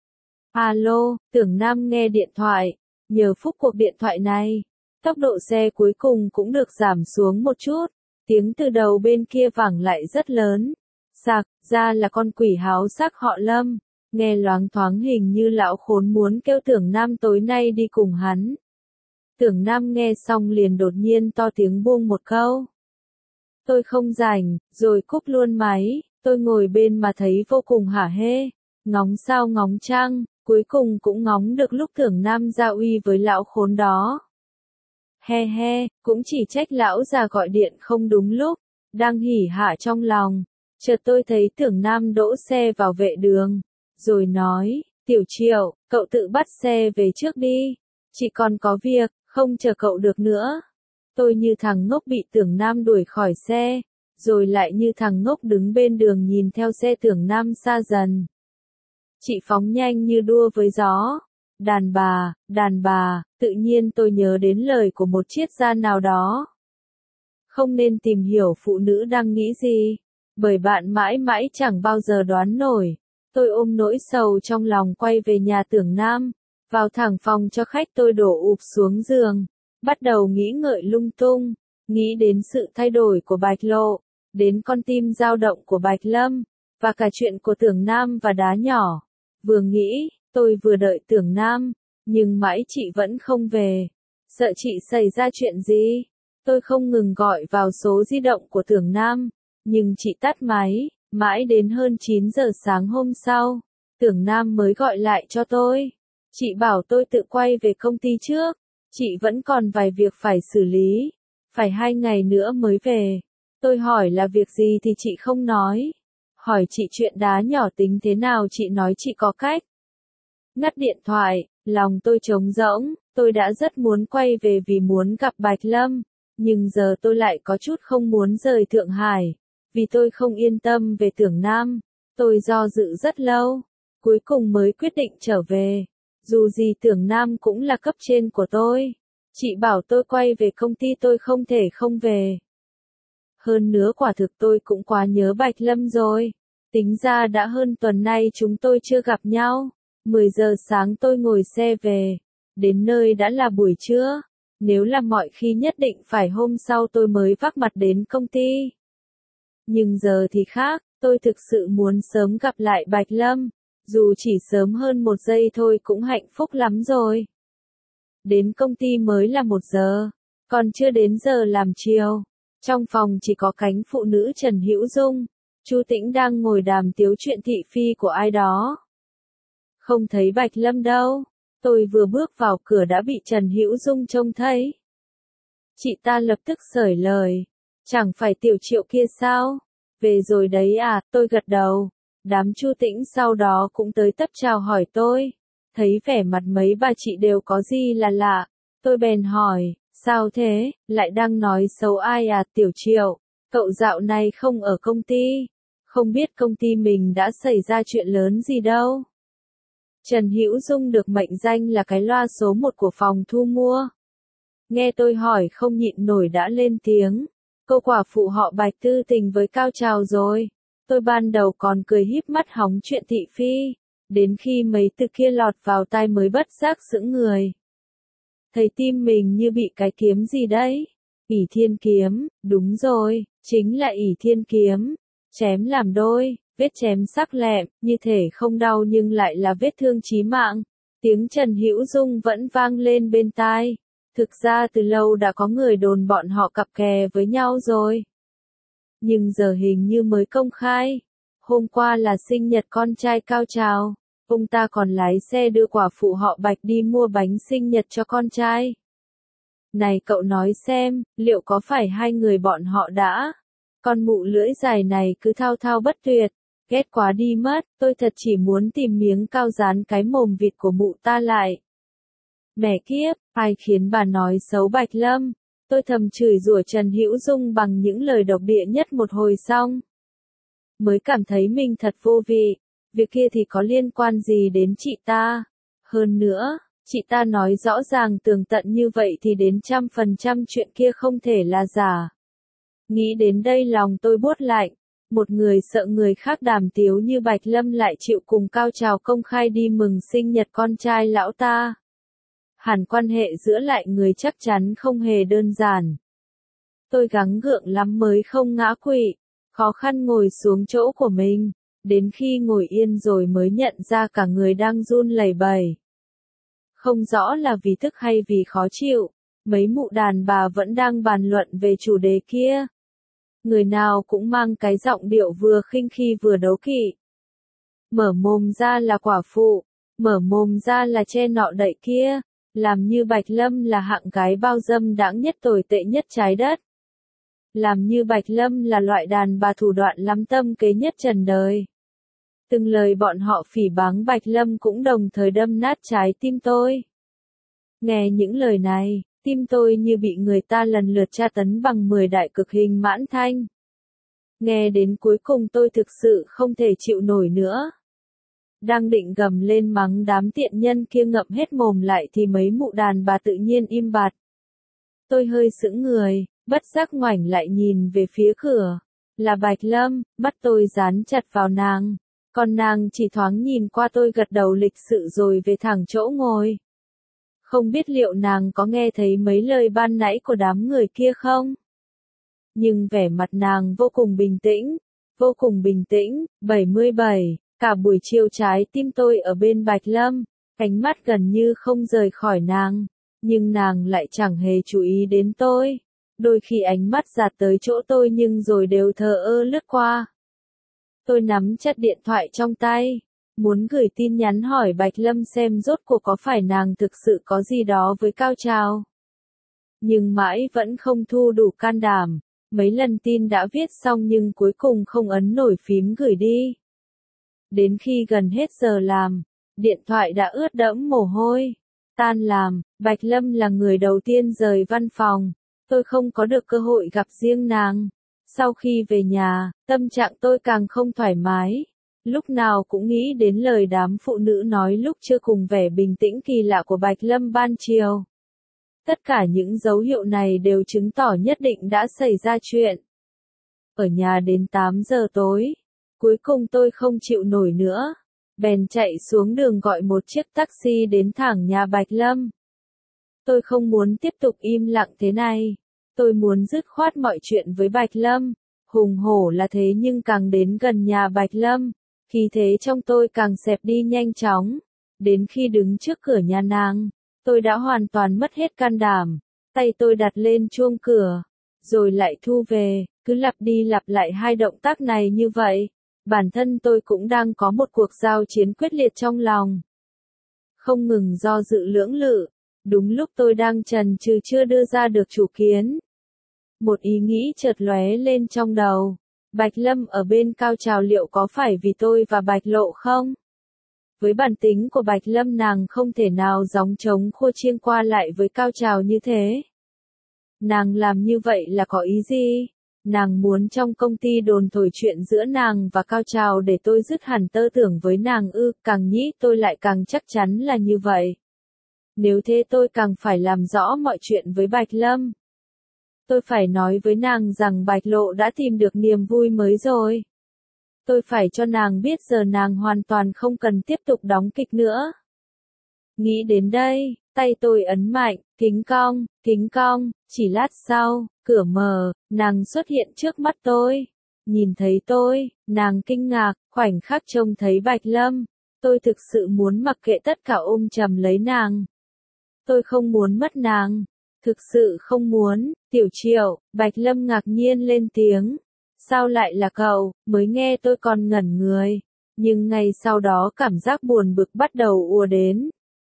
Alo, Tưởng Nam nghe điện thoại. Nhờ phúc cuộc điện thoại này, tốc độ xe cuối cùng cũng được giảm xuống một chút. Tiếng từ đầu bên kia vẳng lại rất lớn. Sạc, ra là con quỷ háo sắc họ Lâm. Nghe loáng thoáng hình như lão khốn muốn kêu Tưởng Nam tối nay đi cùng hắn. Tưởng Nam nghe xong liền đột nhiên to tiếng buông một câu. Tôi không rảnh, rồi cúp luôn máy. Tôi ngồi bên mà thấy vô cùng hả hê, ngóng sao ngóng trăng, cuối cùng cũng ngóng được lúc Tưởng Nam gia uy với lão khốn đó. He he, cũng chỉ trách lão già gọi điện không đúng lúc, đang hỉ hả trong lòng. Chợt tôi thấy Tưởng Nam đỗ xe vào vệ đường, rồi nói, Tiểu Triệu, cậu tự bắt xe về trước đi, chị còn có việc, không chờ cậu được nữa. Tôi như thằng ngốc bị Tưởng Nam đuổi khỏi xe, rồi lại như thằng ngốc đứng bên đường nhìn theo xe Tưởng Nam xa dần. Chị phóng nhanh như đua với gió. Đàn bà, đàn bà, tự nhiên tôi nhớ đến lời của một triết gia nào đó. Không nên tìm hiểu phụ nữ đang nghĩ gì, bởi bạn mãi mãi chẳng bao giờ đoán nổi. Tôi ôm nỗi sầu trong lòng quay về nhà Tưởng Nam, vào thẳng phòng cho khách tôi đổ ụp xuống giường, bắt đầu nghĩ ngợi lung tung, nghĩ đến sự thay đổi của Bạch Lộ, đến con tim dao động của Bạch Lâm, và cả chuyện của Tưởng Nam và đá nhỏ. Vừa nghĩ, tôi vừa đợi Tưởng Nam, nhưng mãi chị vẫn không về. Sợ chị xảy ra chuyện gì? Tôi không ngừng gọi vào số di động của Tưởng Nam, nhưng chị tắt máy, mãi đến hơn chín giờ sáng hôm sau, Tưởng Nam mới gọi lại cho tôi. Chị bảo tôi tự quay về công ty trước, chị vẫn còn vài việc phải xử lý, phải hai ngày nữa mới về. Tôi hỏi là việc gì thì chị không nói. Hỏi chị chuyện đá nhỏ tính thế nào chị nói chị có cách. Ngắt điện thoại, lòng tôi trống rỗng, tôi đã rất muốn quay về vì muốn gặp Bạch Lâm, nhưng giờ tôi lại có chút không muốn rời Thượng Hải, vì tôi không yên tâm về Tưởng Nam. Tôi do dự rất lâu, cuối cùng mới quyết định trở về. Dù gì Tưởng Nam cũng là cấp trên của tôi. Chị bảo tôi quay về công ty tôi không thể không về. Hơn nữa quả thực tôi cũng quá nhớ Bạch Lâm rồi. Tính ra đã hơn tuần nay chúng tôi chưa gặp nhau. mười giờ sáng tôi ngồi xe về. Đến nơi đã là buổi trưa. Nếu là mọi khi nhất định phải hôm sau tôi mới vác mặt đến công ty. Nhưng giờ thì khác, tôi thực sự muốn sớm gặp lại Bạch Lâm. Dù chỉ sớm hơn một giây thôi cũng hạnh phúc lắm rồi. Đến công ty mới là một giờ, còn chưa đến giờ làm chiều. Trong phòng chỉ có cánh phụ nữ Trần Hữu Dung. Chu Tĩnh đang ngồi đàm tiếu chuyện thị phi của ai đó. Không thấy Bạch Lâm đâu. Tôi vừa bước vào cửa đã bị Trần Hữu Dung trông thấy. Chị ta lập tức xởi lời. Chẳng phải Tiểu Triệu kia sao? Về rồi đấy à, tôi gật đầu. Đám Chu Tĩnh sau đó cũng tới tấp chào hỏi tôi. Thấy vẻ mặt mấy bà chị đều có gì là lạ. Tôi bèn hỏi, sao thế, lại đang nói xấu ai à Tiểu Triệu? Cậu dạo này không ở công ty. Không biết công ty mình đã xảy ra chuyện lớn gì đâu. Trần Hữu Dung được mệnh danh là cái loa số một của phòng thu mua. Nghe tôi hỏi không nhịn nổi đã lên tiếng. Cô quả phụ họ Bạch tư tình với Cao Trào rồi. Tôi ban đầu còn cười híp mắt hóng chuyện thị phi. Đến khi mấy từ kia lọt vào tai mới bất giác sững người. Thấy tim mình như bị cái kiếm gì đấy. ỷ Thiên Kiếm, đúng rồi, chính là ỷ Thiên Kiếm. Chém làm đôi, vết chém sắc lẹm, như thể không đau nhưng lại là vết thương chí mạng. Tiếng Trần Hữu Dung vẫn vang lên bên tai. Thực ra từ lâu đã có người đồn bọn họ cặp kè với nhau rồi. Nhưng giờ hình như mới công khai. Hôm qua là sinh nhật con trai Cao Trào. Ông ta còn lái xe đưa quả phụ họ Bạch đi mua bánh sinh nhật cho con trai. Này cậu nói xem, liệu có phải hai người bọn họ đã? Con mụ lưỡi dài này cứ thao thao bất tuyệt. Ghét quá đi mất, tôi thật chỉ muốn tìm miếng cao dán cái mồm vịt của mụ ta lại. Mẹ kiếp, ai khiến bà nói xấu Bạch Lâm? Tôi thầm chửi rủa Trần Hữu Dung bằng những lời độc địa nhất một hồi xong. Mới cảm thấy mình thật vô vị. Việc kia thì có liên quan gì đến chị ta? Hơn nữa, chị ta nói rõ ràng tường tận như vậy thì đến trăm phần trăm chuyện kia không thể là giả. Nghĩ đến đây lòng tôi buốt lạnh. Một người sợ người khác đàm tiếu như Bạch Lâm lại chịu cùng Cao Trào công khai đi mừng sinh nhật con trai lão ta. Hẳn quan hệ giữa lại người chắc chắn không hề đơn giản. Tôi gắng gượng lắm mới không ngã quỵ, khó khăn ngồi xuống chỗ của mình, đến khi ngồi yên rồi mới nhận ra cả người đang run lẩy bẩy. Không rõ là vì tức hay vì khó chịu, mấy mụ đàn bà vẫn đang bàn luận về chủ đề kia. Người nào cũng mang cái giọng điệu vừa khinh khi vừa đố kỵ. Mở mồm ra là quả phụ, mở mồm ra là che nọ đậy kia, làm như Bạch Lâm là hạng gái bao dâm đãng nhất tồi tệ nhất trái đất. Làm như Bạch Lâm là loại đàn bà thủ đoạn lắm tâm kế nhất trần đời. Từng lời bọn họ phỉ báng Bạch Lâm cũng đồng thời đâm nát trái tim tôi. Nghe những lời này, tim tôi như bị người ta lần lượt tra tấn bằng mười đại cực hình mãn thanh. Nghe đến cuối cùng tôi thực sự không thể chịu nổi nữa. Đang định gầm lên mắng đám tiện nhân kia ngậm hết mồm lại thì mấy mụ đàn bà tự nhiên im bặt. Tôi hơi sững người, bất giác ngoảnh lại nhìn về phía cửa. Là Bạch Lâm, mắt tôi dán chặt vào nàng. Còn nàng chỉ thoáng nhìn qua tôi gật đầu lịch sự rồi về thẳng chỗ ngồi. Không biết liệu nàng có nghe thấy mấy lời ban nãy của đám người kia không? Nhưng vẻ mặt nàng vô cùng bình tĩnh, vô cùng bình tĩnh. bảy mươi bảy, cả buổi chiều trái tim tôi ở bên Bạch Lâm, ánh mắt gần như không rời khỏi nàng, nhưng nàng lại chẳng hề chú ý đến tôi. Đôi khi ánh mắt dạt tới chỗ tôi nhưng rồi đều thờ ơ lướt qua. Tôi nắm chặt điện thoại trong tay, muốn gửi tin nhắn hỏi Bạch Lâm xem rốt cuộc có phải nàng thực sự có gì đó với Cao Trào. Nhưng mãi vẫn không thu đủ can đảm, mấy lần tin đã viết xong nhưng cuối cùng không ấn nổi phím gửi đi. Đến khi gần hết giờ làm, điện thoại đã ướt đẫm mồ hôi. Tan làm, Bạch Lâm là người đầu tiên rời văn phòng, tôi không có được cơ hội gặp riêng nàng. Sau khi về nhà, tâm trạng tôi càng không thoải mái. Lúc nào cũng nghĩ đến lời đám phụ nữ nói lúc chưa cùng vẻ bình tĩnh kỳ lạ của Bạch Lâm ban chiều. Tất cả những dấu hiệu này đều chứng tỏ nhất định đã xảy ra chuyện. Ở nhà đến tám giờ tối, cuối cùng tôi không chịu nổi nữa. Bèn chạy xuống đường gọi một chiếc taxi đến thẳng nhà Bạch Lâm. Tôi không muốn tiếp tục im lặng thế này. Tôi muốn dứt khoát mọi chuyện với Bạch Lâm. Hùng hổ là thế nhưng càng đến gần nhà Bạch Lâm, khí thế trong tôi càng xẹp đi nhanh chóng. Đến khi đứng trước cửa nhà nàng, tôi đã hoàn toàn mất hết can đảm. Tay tôi đặt lên chuông cửa, rồi lại thu về, cứ lặp đi lặp lại hai động tác này như vậy. Bản thân tôi cũng đang có một cuộc giao chiến quyết liệt trong lòng. Không ngừng do dự lưỡng lự, đúng lúc tôi đang chần chừ chưa đưa ra được chủ kiến. Một ý nghĩ chợt lóe lên trong đầu. Bạch Lâm ở bên Cao Trào liệu có phải vì tôi và Bạch Lộ không? Với bản tính của Bạch Lâm nàng không thể nào gióng trống khua chiêng qua lại với Cao Trào như thế. Nàng làm như vậy là có ý gì? Nàng muốn trong công ty đồn thổi chuyện giữa nàng và Cao Trào để tôi dứt hẳn tơ tưởng với nàng ư, càng nghĩ tôi lại càng chắc chắn là như vậy. Nếu thế tôi càng phải làm rõ mọi chuyện với Bạch Lâm. Tôi phải nói với nàng rằng Bạch Lộ đã tìm được niềm vui mới rồi. Tôi phải cho nàng biết giờ nàng hoàn toàn không cần tiếp tục đóng kịch nữa. Nghĩ đến đây, tay tôi ấn mạnh, kính cong, kính cong, chỉ lát sau, cửa mở, nàng xuất hiện trước mắt tôi. Nhìn thấy tôi, nàng kinh ngạc, khoảnh khắc trông thấy Bạch Lâm. Tôi thực sự muốn mặc kệ tất cả ôm chầm lấy nàng. Tôi không muốn mất nàng. Thực sự không muốn. Tiểu Triệu, Bạch Lâm ngạc nhiên lên tiếng. Sao lại là cậu? Mới nghe tôi còn ngẩn người. Nhưng ngay sau đó cảm giác buồn bực bắt đầu ùa đến.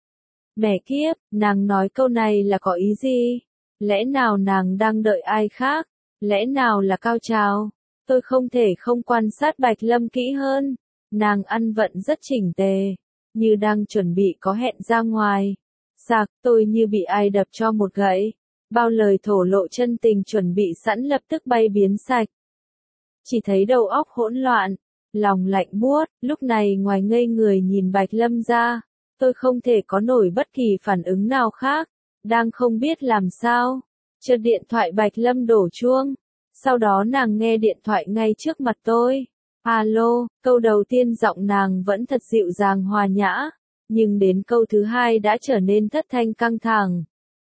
Mẹ kiếp, nàng nói câu này là có ý gì? Lẽ nào nàng đang đợi ai khác? Lẽ nào là Cao Trào? Tôi không thể không quan sát Bạch Lâm kỹ hơn. Nàng ăn vận rất chỉnh tề, như đang chuẩn bị có hẹn ra ngoài. Sạc, tôi như bị ai đập cho một gậy. Bao lời thổ lộ chân tình chuẩn bị sẵn lập tức bay biến sạch. Chỉ thấy đầu óc hỗn loạn, lòng lạnh buốt, lúc này ngoài ngây người nhìn Bạch Lâm ra, tôi không thể có nổi bất kỳ phản ứng nào khác, đang không biết làm sao. Chợt điện thoại Bạch Lâm đổ chuông, sau đó nàng nghe điện thoại ngay trước mặt tôi. Alo, câu đầu tiên giọng nàng vẫn thật dịu dàng hòa nhã, nhưng đến câu thứ hai đã trở nên thất thanh căng thẳng.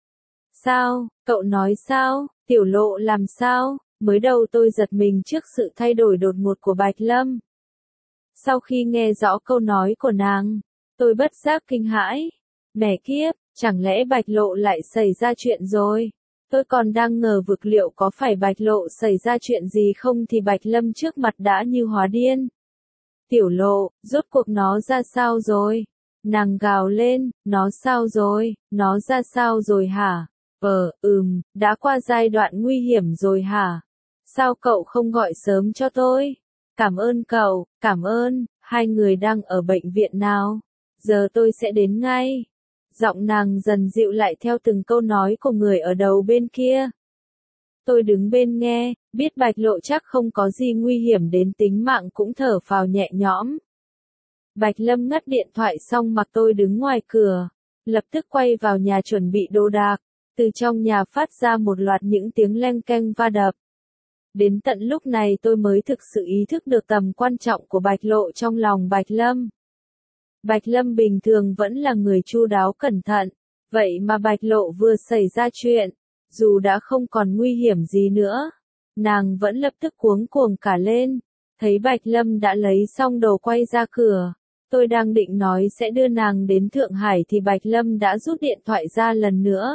Sao, cậu nói sao, Tiểu Lộ làm sao? Mới đầu tôi giật mình trước sự thay đổi đột ngột của Bạch Lâm. Sau khi nghe rõ câu nói của nàng, tôi bất giác kinh hãi. Mẹ kiếp, chẳng lẽ Bạch Lộ lại xảy ra chuyện rồi? Tôi còn đang ngờ vực liệu có phải Bạch Lộ xảy ra chuyện gì không thì Bạch Lâm trước mặt đã như hóa điên. Tiểu Lộ, rốt cuộc nó ra sao rồi? Nàng gào lên, nó sao rồi, nó ra sao rồi hả? Ờ, ừm, đã qua giai đoạn nguy hiểm rồi hả? Sao cậu không gọi sớm cho tôi? Cảm ơn cậu, cảm ơn, hai người đang ở bệnh viện nào? Giờ tôi sẽ đến ngay. Giọng nàng dần dịu lại theo từng câu nói của người ở đầu bên kia. Tôi đứng bên nghe, biết Bạch Lộ chắc không có gì nguy hiểm đến tính mạng cũng thở phào nhẹ nhõm. Bạch Lâm ngắt điện thoại xong mặc tôi đứng ngoài cửa, lập tức quay vào nhà chuẩn bị đồ đạc, từ trong nhà phát ra một loạt những tiếng leng keng va đập. Đến tận lúc này tôi mới thực sự ý thức được tầm quan trọng của Bạch Lộ trong lòng Bạch Lâm. Bạch Lâm bình thường vẫn là người chu đáo cẩn thận, vậy mà Bạch Lộ vừa xảy ra chuyện, dù đã không còn nguy hiểm gì nữa, nàng vẫn lập tức cuống cuồng cả lên, thấy Bạch Lâm đã lấy xong đồ quay ra cửa. Tôi đang định nói sẽ đưa nàng đến Thượng Hải thì Bạch Lâm đã rút điện thoại ra lần nữa.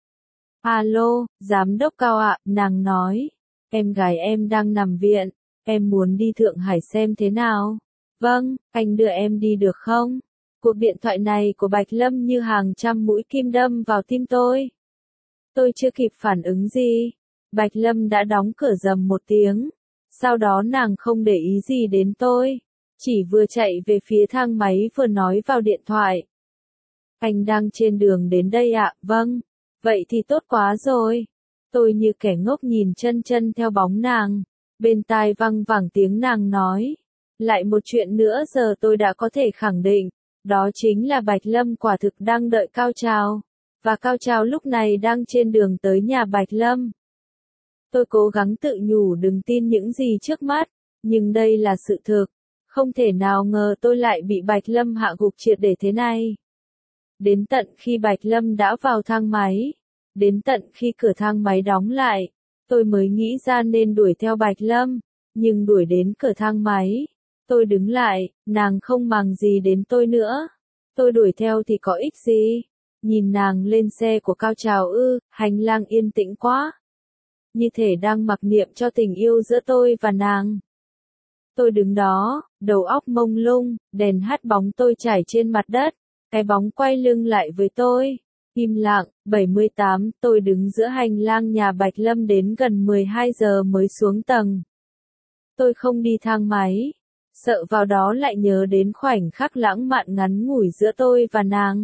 Alo, giám đốc Cao ạ, nàng nói. Em gái em đang nằm viện, em muốn đi Thượng Hải xem thế nào. Vâng, anh đưa em đi được không? Cuộc điện thoại này của Bạch Lâm như hàng trăm mũi kim đâm vào tim tôi. Tôi chưa kịp phản ứng gì. Bạch Lâm đã đóng cửa rầm một tiếng. Sau đó nàng không để ý gì đến tôi. Chỉ vừa chạy về phía thang máy vừa nói vào điện thoại. Anh đang trên đường đến đây ạ, vâng. Vậy thì tốt quá rồi. Tôi như kẻ ngốc nhìn chân chân theo bóng nàng. Bên tai văng vẳng tiếng nàng nói. Lại một chuyện nữa giờ tôi đã có thể khẳng định. Đó chính là Bạch Lâm quả thực đang đợi cao trào. Và cao trào lúc này đang trên đường tới nhà Bạch Lâm. Tôi cố gắng tự nhủ đừng tin những gì trước mắt. Nhưng đây là sự thực. Không thể nào ngờ tôi lại bị Bạch Lâm hạ gục triệt để thế này. Đến tận khi Bạch Lâm đã vào thang máy, đến tận khi cửa thang máy đóng lại, tôi mới nghĩ ra nên đuổi theo Bạch Lâm, nhưng đuổi đến cửa thang máy, tôi đứng lại, nàng không màng gì đến tôi nữa. Tôi đuổi theo thì có ích gì? Nhìn nàng lên xe của cao trào ư, hành lang yên tĩnh quá. Như thể đang mặc niệm cho tình yêu giữa tôi và nàng. Tôi đứng đó, đầu óc mông lung, đèn hắt bóng tôi trải trên mặt đất, cái bóng quay lưng lại với tôi. Im lặng, bảy mươi tám, tôi đứng giữa hành lang nhà Bạch Lâm đến gần mười hai giờ mới xuống tầng. Tôi không đi thang máy, sợ vào đó lại nhớ đến khoảnh khắc lãng mạn ngắn ngủi giữa tôi và nàng.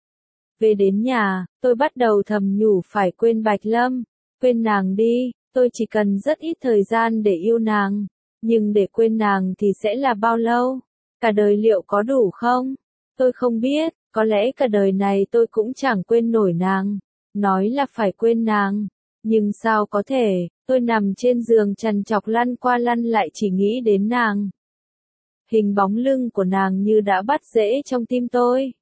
Về đến nhà, tôi bắt đầu thầm nhủ phải quên Bạch Lâm, quên nàng đi, tôi chỉ cần rất ít thời gian để yêu nàng. Nhưng để quên nàng thì sẽ là bao lâu? Cả đời liệu có đủ không? Tôi không biết, có lẽ cả đời này tôi cũng chẳng quên nổi nàng. Nói là phải quên nàng. Nhưng sao có thể, tôi nằm trên giường trằn trọc lăn qua lăn lại chỉ nghĩ đến nàng. Hình bóng lưng của nàng như đã bắt rễ trong tim tôi.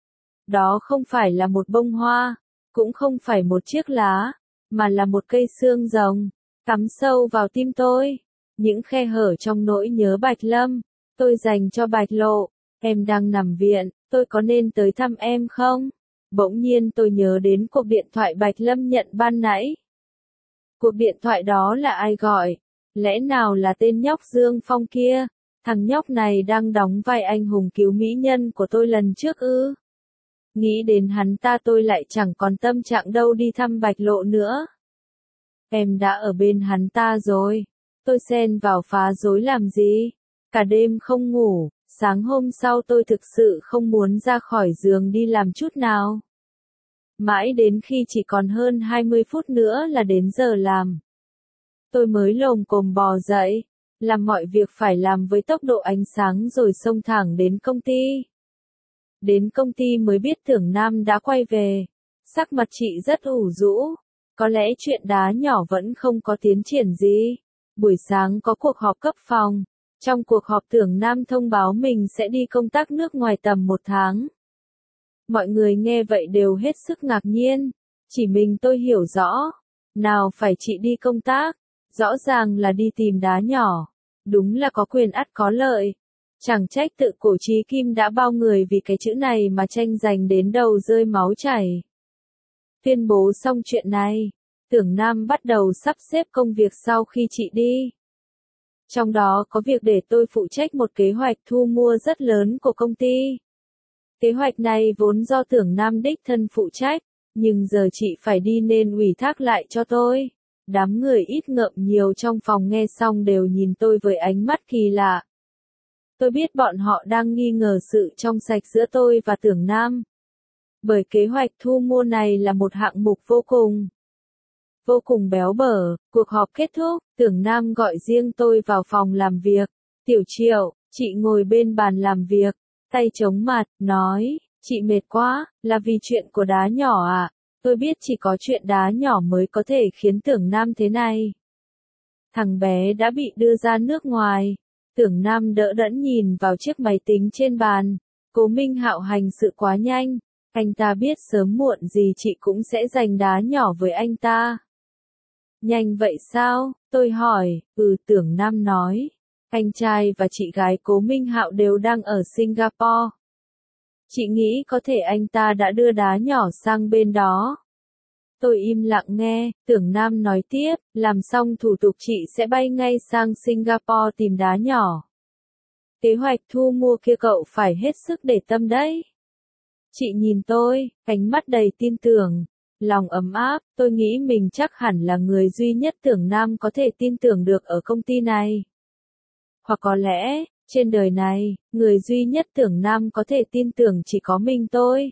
Đó không phải là một bông hoa, cũng không phải một chiếc lá, mà là một cây xương rồng, cắm sâu vào tim tôi. Những khe hở trong nỗi nhớ Bạch Lâm, tôi dành cho Bạch Lộ. Em đang nằm viện, tôi có nên tới thăm em không? Bỗng nhiên tôi nhớ đến cuộc điện thoại Bạch Lâm nhận ban nãy. Cuộc điện thoại đó là ai gọi? Lẽ nào là tên nhóc Dương Phong kia? Thằng nhóc này đang đóng vai anh hùng cứu mỹ nhân của tôi lần trước ư? Nghĩ đến hắn ta tôi lại chẳng còn tâm trạng đâu đi thăm Bạch Lộ nữa. Em đã ở bên hắn ta rồi. Tôi xen vào phá rối làm gì? Cả đêm không ngủ, sáng hôm sau tôi thực sự không muốn ra khỏi giường đi làm chút nào. Mãi đến khi chỉ còn hơn hai mươi phút nữa là đến giờ làm. Tôi mới lồm cồm bò dậy, làm mọi việc phải làm với tốc độ ánh sáng rồi xông thẳng đến công ty. Đến công ty mới biết Tưởng Nam đã quay về. Sắc mặt chị rất ủ rũ. Có lẽ chuyện đá nhỏ vẫn không có tiến triển gì. Buổi sáng có cuộc họp cấp phòng. Trong cuộc họp Tưởng Nam thông báo mình sẽ đi công tác nước ngoài tầm một tháng. Mọi người nghe vậy đều hết sức ngạc nhiên. Chỉ mình tôi hiểu rõ. Nào phải chị đi công tác. Rõ ràng là đi tìm đá nhỏ. Đúng là có quyền ắt có lợi. Chẳng trách tự cổ chí kim đã bao người vì cái chữ này mà tranh giành đến đầu rơi máu chảy. Tuyên bố xong chuyện này. Tưởng Nam bắt đầu sắp xếp công việc sau khi chị đi. Trong đó có việc để tôi phụ trách một kế hoạch thu mua rất lớn của công ty. Kế hoạch này vốn do Tưởng Nam đích thân phụ trách, nhưng giờ chị phải đi nên ủy thác lại cho tôi. Đám người ít ngợm nhiều trong phòng nghe xong đều nhìn tôi với ánh mắt kỳ lạ. Tôi biết bọn họ đang nghi ngờ sự trong sạch giữa tôi và Tưởng Nam. Bởi kế hoạch thu mua này là một hạng mục vô cùng, vô cùng béo bở. Cuộc họp kết thúc, Tưởng Nam gọi riêng tôi vào phòng làm việc. Tiểu Triệu, chị ngồi bên bàn làm việc, tay chống mặt, nói, chị mệt quá, là vì chuyện của đá nhỏ à? Tôi biết chỉ có chuyện đá nhỏ mới có thể khiến Tưởng Nam thế này. Thằng bé đã bị đưa ra nước ngoài. Tưởng Nam đỡ đẫn nhìn vào chiếc máy tính trên bàn. Cố Minh Hạo hành sự quá nhanh. Anh ta biết sớm muộn gì chị cũng sẽ giành đá nhỏ với anh ta. Nhanh vậy sao? Tôi hỏi. Ừ, Tưởng Nam nói. Anh trai và chị gái Cố Minh Hạo đều đang ở Singapore. Chị nghĩ có thể anh ta đã đưa đá nhỏ sang bên đó. Tôi im lặng nghe, Tưởng Nam nói tiếp, làm xong thủ tục chị sẽ bay ngay sang Singapore tìm đá nhỏ. Kế hoạch thu mua kia cậu phải hết sức để tâm đấy. Chị nhìn tôi, ánh mắt đầy tin tưởng, lòng ấm áp, tôi nghĩ mình chắc hẳn là người duy nhất Tưởng Nam có thể tin tưởng được ở công ty này. Hoặc có lẽ, trên đời này, người duy nhất Tưởng Nam có thể tin tưởng chỉ có mình tôi.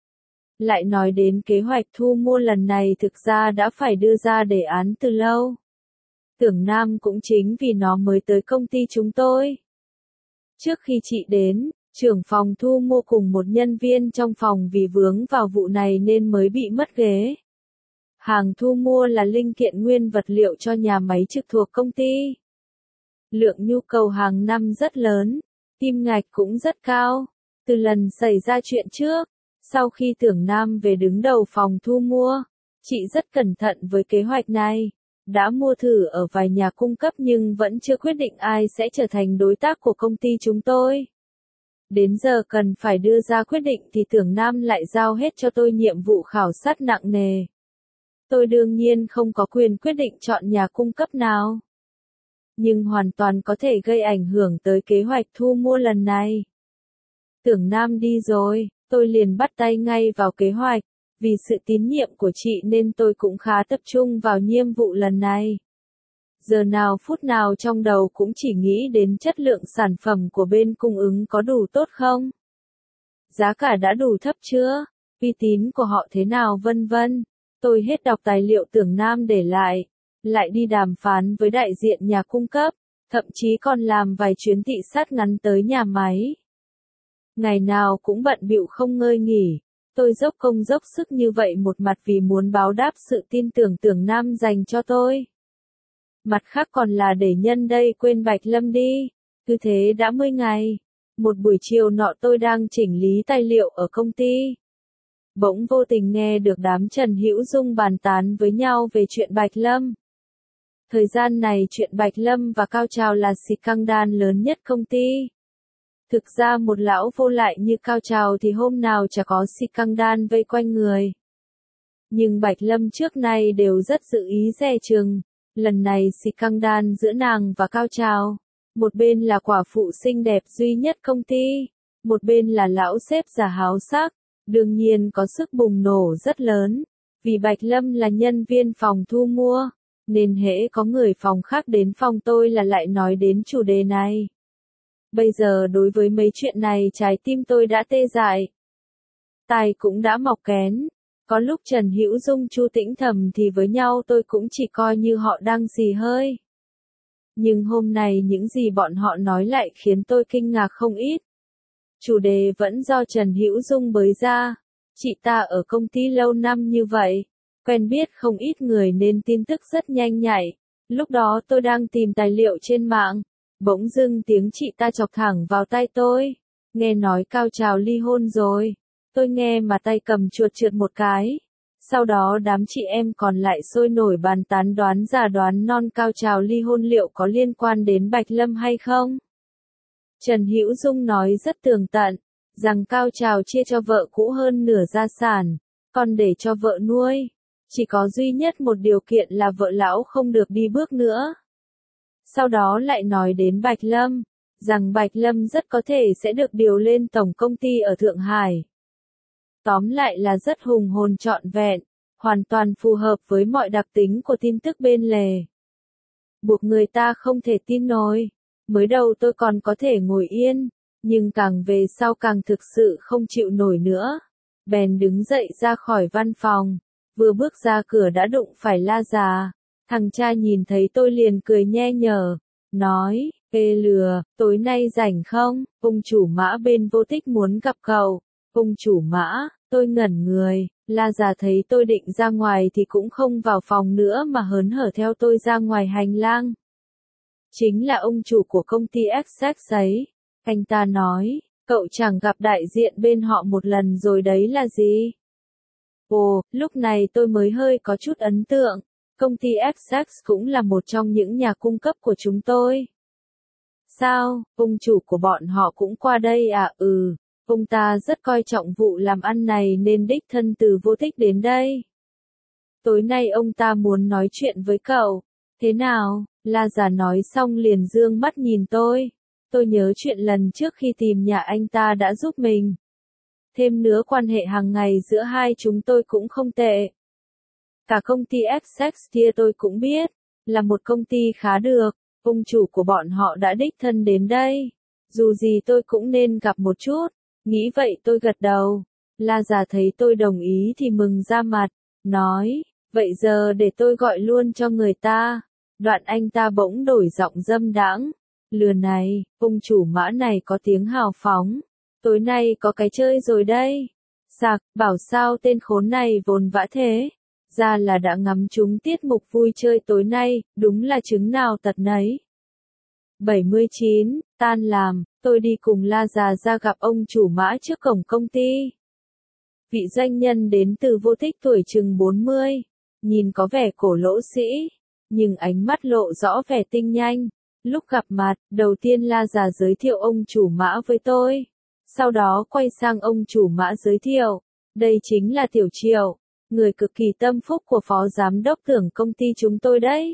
Lại nói đến kế hoạch thu mua lần này thực ra đã phải đưa ra đề án từ lâu. Tưởng Nam cũng chính vì nó mới tới công ty chúng tôi. Trước khi chị đến, trưởng phòng thu mua cùng một nhân viên trong phòng vì vướng vào vụ này nên mới bị mất ghế. Hàng thu mua là linh kiện nguyên vật liệu cho nhà máy trực thuộc công ty. Lượng nhu cầu hàng năm rất lớn, kim ngạch cũng rất cao. Từ lần xảy ra chuyện trước, sau khi Tưởng Nam về đứng đầu phòng thu mua, chị rất cẩn thận với kế hoạch này. Đã mua thử ở vài nhà cung cấp nhưng vẫn chưa quyết định ai sẽ trở thành đối tác của công ty chúng tôi. Đến giờ cần phải đưa ra quyết định thì Tưởng Nam lại giao hết cho tôi nhiệm vụ khảo sát nặng nề. Tôi đương nhiên không có quyền quyết định chọn nhà cung cấp nào, nhưng hoàn toàn có thể gây ảnh hưởng tới kế hoạch thu mua lần này. Tưởng Nam đi rồi, tôi liền bắt tay ngay vào kế hoạch. Vì sự tín nhiệm của chị nên tôi cũng khá tập trung vào nhiệm vụ lần này. Giờ nào phút nào trong đầu cũng chỉ nghĩ đến chất lượng sản phẩm của bên cung ứng có đủ tốt không? Giá cả đã đủ thấp chưa? Uy tín của họ thế nào vân vân. Tôi hết đọc tài liệu Tưởng Nam để lại, lại đi đàm phán với đại diện nhà cung cấp, thậm chí còn làm vài chuyến thị sát ngắn tới nhà máy. Ngày nào cũng bận bịu không ngơi nghỉ. Tôi dốc công dốc sức như vậy một mặt vì muốn báo đáp sự tin tưởng Tưởng Nam dành cho tôi. Mặt khác còn là để nhân đây quên Bạch Lâm đi. Cứ thế đã mười ngày. Một buổi chiều nọ tôi đang chỉnh lý tài liệu ở công ty. Bỗng vô tình nghe được đám Trần Hữu Dung bàn tán với nhau về chuyện Bạch Lâm. Thời gian này chuyện Bạch Lâm và Cao Trào là scandal lớn nhất công ty. Thực ra một lão vô lại như Cao Trào thì hôm nào chả có scandal vây quanh người. Nhưng Bạch Lâm trước nay đều rất giữ ý dè chừng. Lần này scandal giữa nàng và Cao Trào. Một bên là quả phụ xinh đẹp duy nhất công ty. Một bên là lão sếp già háo sắc. Đương nhiên có sức bùng nổ rất lớn. Vì Bạch Lâm là nhân viên phòng thu mua. Nên hễ có người phòng khác đến phòng tôi là lại nói đến chủ đề này. Bây giờ đối với mấy chuyện này trái tim tôi đã tê dại. Tai cũng đã mọc kén. Có lúc Trần Hữu Dung Chu Tĩnh Thầm thì với nhau tôi cũng chỉ coi như họ đang xì hơi. Nhưng hôm nay những gì bọn họ nói lại khiến tôi kinh ngạc không ít. Chủ đề vẫn do Trần Hữu Dung bới ra. Chị ta ở công ty lâu năm như vậy, quen biết không ít người nên tin tức rất nhanh nhạy. Lúc đó tôi đang tìm tài liệu trên mạng. Bỗng dưng tiếng chị ta chọc thẳng vào tai tôi. Nghe nói Cao Trào ly hôn rồi. Tôi nghe mà tay cầm chuột trượt một cái. Sau đó đám chị em còn lại sôi nổi bàn tán đoán giả đoán non Cao Trào ly hôn liệu có liên quan đến Bạch Lâm hay không. Trần Hữu Dung nói rất tường tận, rằng Cao Trào chia cho vợ cũ hơn nửa gia sản, còn để cho vợ nuôi. Chỉ có duy nhất một điều kiện là vợ lão không được đi bước nữa. Sau đó lại nói đến Bạch Lâm, rằng Bạch Lâm rất có thể sẽ được điều lên tổng công ty ở Thượng Hải. Tóm lại là rất hùng hồn trọn vẹn, hoàn toàn phù hợp với mọi đặc tính của tin tức bên lề. Buộc người ta không thể tin nổi. Mới đầu tôi còn có thể ngồi yên, nhưng càng về sau càng thực sự không chịu nổi nữa. Bèn đứng dậy ra khỏi văn phòng, vừa bước ra cửa đã đụng phải La Già. Thằng cha nhìn thấy tôi liền cười nhe nhở, nói, ê lừa, tối nay rảnh không, ông chủ Mã bên Vô Tích muốn gặp cậu. Ông chủ Mã, tôi ngẩn người, La Già thấy tôi định ra ngoài thì cũng không vào phòng nữa mà hớn hở theo tôi ra ngoài hành lang. Chính là ông chủ của công ty Essex ấy. Anh ta nói, cậu chẳng gặp đại diện bên họ một lần rồi đấy là gì? Ồ, lúc này tôi mới hơi có chút ấn tượng. Công ty Essex cũng là một trong những nhà cung cấp của chúng tôi. Sao, ông chủ của bọn họ cũng qua đây à? Ừ, ông ta rất coi trọng vụ làm ăn này nên đích thân từ Vô Tích đến đây. Tối nay ông ta muốn nói chuyện với cậu. Thế nào? La Già nói xong liền dương mắt nhìn tôi. Tôi nhớ chuyện lần trước khi tìm nhà anh ta đã giúp mình. Thêm nữa quan hệ hàng ngày giữa hai chúng tôi cũng không tệ. Cả công ty Essex kia tôi cũng biết, là một công ty khá được, ông chủ của bọn họ đã đích thân đến đây. Dù gì tôi cũng nên gặp một chút, nghĩ vậy tôi gật đầu. La Già thấy tôi đồng ý thì mừng ra mặt, nói, vậy giờ để tôi gọi luôn cho người ta. Đoạn anh ta bỗng đổi giọng dâm đãng, lừa này, ông chủ Mã này có tiếng hào phóng, tối nay có cái chơi rồi đây. Sạc, bảo sao tên khốn này vồn vã thế. Ra là đã ngắm trúng tiết mục vui chơi tối nay, đúng là trứng nào tật nấy. bảy mươi chín, tan làm, tôi đi cùng La Già ra gặp ông chủ Mã trước cổng công ty. Vị doanh nhân đến từ Vô Tích tuổi chừng bốn mươi, nhìn có vẻ cổ lỗ sĩ, nhưng ánh mắt lộ rõ vẻ tinh nhanh. Lúc gặp mặt, đầu tiên La Già giới thiệu ông chủ Mã với tôi. Sau đó quay sang ông chủ Mã giới thiệu, đây chính là Tiểu Triệu, người cực kỳ tâm phúc của phó giám đốc tưởng công ty chúng tôi đấy.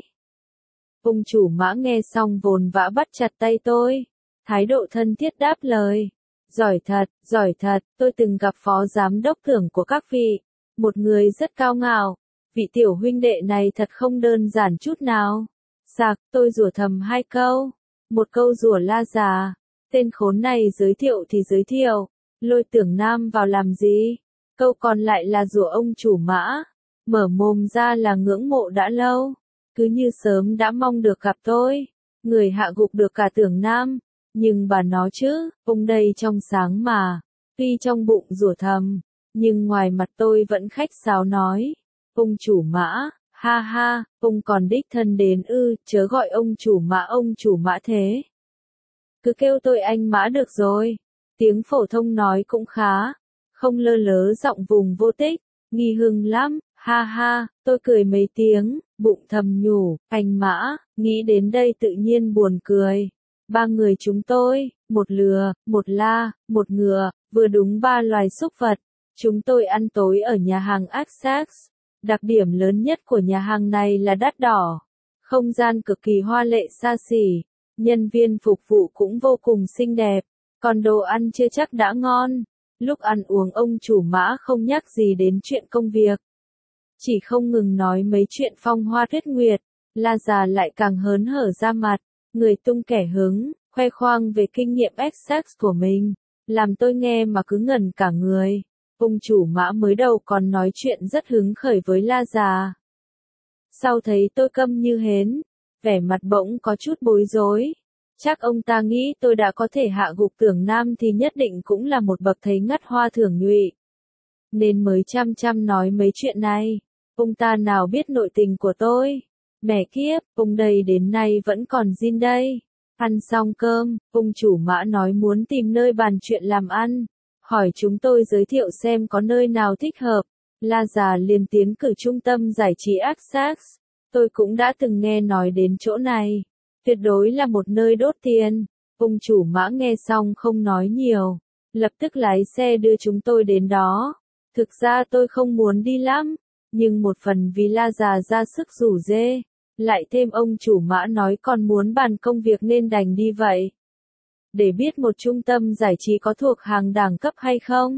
Ông chủ Mã nghe xong vồn vã bắt chặt tay tôi, thái độ thân thiết đáp lời. Giỏi thật, giỏi thật, tôi từng gặp phó giám đốc tưởng của các vị, một người rất cao ngạo, vị tiểu huynh đệ này thật không đơn giản chút nào. Sạc, tôi rủa thầm hai câu, một câu rủa La Già, tên khốn này giới thiệu thì giới thiệu, lôi Tưởng Nam vào làm gì? Câu còn lại là rủa ông chủ Mã, mở mồm ra là ngưỡng mộ đã lâu, cứ như sớm đã mong được gặp tôi, người hạ gục được cả Tưởng Nam, nhưng bà nó chứ, ông đây trong sáng mà, tuy trong bụng rủa thầm, nhưng ngoài mặt tôi vẫn khách sáo nói, ông chủ Mã, ha ha, ông còn đích thân đến ư, chớ gọi ông chủ Mã ông chủ Mã thế. Cứ kêu tôi anh Mã được rồi, tiếng phổ thông nói cũng khá. Không lơ lớ giọng vùng Vô Tích, nghi hưng lắm, ha ha, tôi cười mấy tiếng, bụng thầm nhủ, anh Mã, nghĩ đến đây tự nhiên buồn cười. Ba người chúng tôi, một lừa, một la, một ngựa, vừa đúng ba loài súc vật. Chúng tôi ăn tối ở nhà hàng Essex. Đặc điểm lớn nhất của nhà hàng này là đắt đỏ. Không gian cực kỳ hoa lệ xa xỉ. Nhân viên phục vụ cũng vô cùng xinh đẹp. Còn đồ ăn chưa chắc đã ngon. Lúc ăn uống ông chủ Mã không nhắc gì đến chuyện công việc. Chỉ không ngừng nói mấy chuyện phong hoa tuyết nguyệt. La Già lại càng hớn hở ra mặt. Người tung kẻ hứng, khoe khoang về kinh nghiệm Essex của mình. Làm tôi nghe mà cứ ngẩn cả người. Ông chủ Mã mới đầu còn nói chuyện rất hứng khởi với La Già. Sau thấy tôi câm như hến, vẻ mặt bỗng có chút bối rối. Chắc ông ta nghĩ tôi đã có thể hạ gục Tưởng Nam thì nhất định cũng là một bậc thầy ngất hoa thưởng nhụy. Nên mới chăm chăm nói mấy chuyện này. Ông ta nào biết nội tình của tôi. Mẹ kiếp, ông đây đến nay vẫn còn zin đây. Ăn xong cơm, ông chủ Mã nói muốn tìm nơi bàn chuyện làm ăn. Hỏi chúng tôi giới thiệu xem có nơi nào thích hợp. La Già liền tiến cử trung tâm giải trí Essex. Tôi cũng đã từng nghe nói đến chỗ này. Tuyệt đối là một nơi đốt tiền. Ông chủ Mã nghe xong không nói nhiều. Lập tức lái xe đưa chúng tôi đến đó. Thực ra tôi không muốn đi lắm. Nhưng một phần vì La già ra sức rủ dê, lại thêm ông chủ Mã nói còn muốn bàn công việc nên đành đi vậy. Để biết một trung tâm giải trí có thuộc hàng đẳng cấp hay không?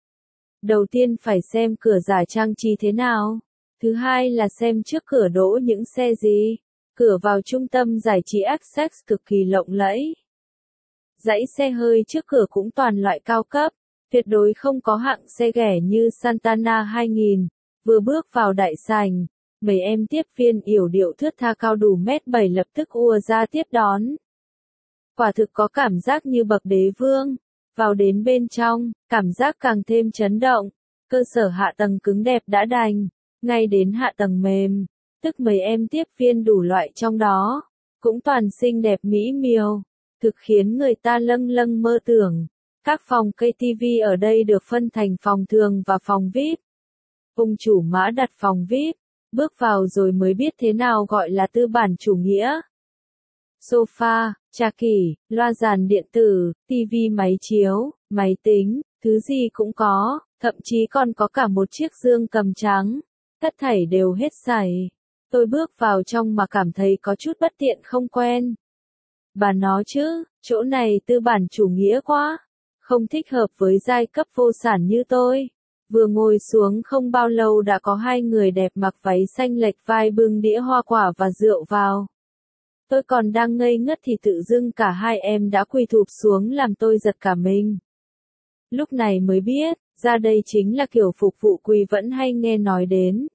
Đầu tiên phải xem cửa giả trang trí thế nào. Thứ hai là xem trước cửa đỗ những xe gì. Cửa vào trung tâm giải trí Essex cực kỳ lộng lẫy. Dãy xe hơi trước cửa cũng toàn loại cao cấp, tuyệt đối không có hạng xe ghẻ như Santana hai nghìn. Vừa bước vào đại sảnh, mấy em tiếp viên yểu điệu thướt tha cao đủ mét bảy lập tức ùa ra tiếp đón. Quả thực có cảm giác như bậc đế vương. Vào đến bên trong, cảm giác càng thêm chấn động. Cơ sở hạ tầng cứng đẹp đã đành, ngay đến hạ tầng mềm, tức mấy em tiếp viên đủ loại trong đó, cũng toàn xinh đẹp mỹ miều, thực khiến người ta lâng lâng mơ tưởng. Các phòng ca tê vê ở đây được phân thành phòng thường và phòng vi ai pi. Ông chủ Mã đặt phòng vi ai pi, bước vào rồi mới biết thế nào gọi là tư bản chủ nghĩa. Sofa, trà kỷ, loa dàn điện tử, tivi máy chiếu, máy tính, thứ gì cũng có, thậm chí còn có cả một chiếc dương cầm trắng. Tất thảy đều hết sảy. Tôi bước vào trong mà cảm thấy có chút bất tiện không quen. Bà nói chứ, chỗ này tư bản chủ nghĩa quá, không thích hợp với giai cấp vô sản như tôi. Vừa ngồi xuống không bao lâu đã có hai người đẹp mặc váy xanh lệch vai bưng đĩa hoa quả và rượu vào. Tôi còn đang ngây ngất thì tự dưng cả hai em đã quỳ thụp xuống làm tôi giật cả mình. Lúc này mới biết, ra đây chính là kiểu phục vụ quỳ vẫn hay nghe nói đến.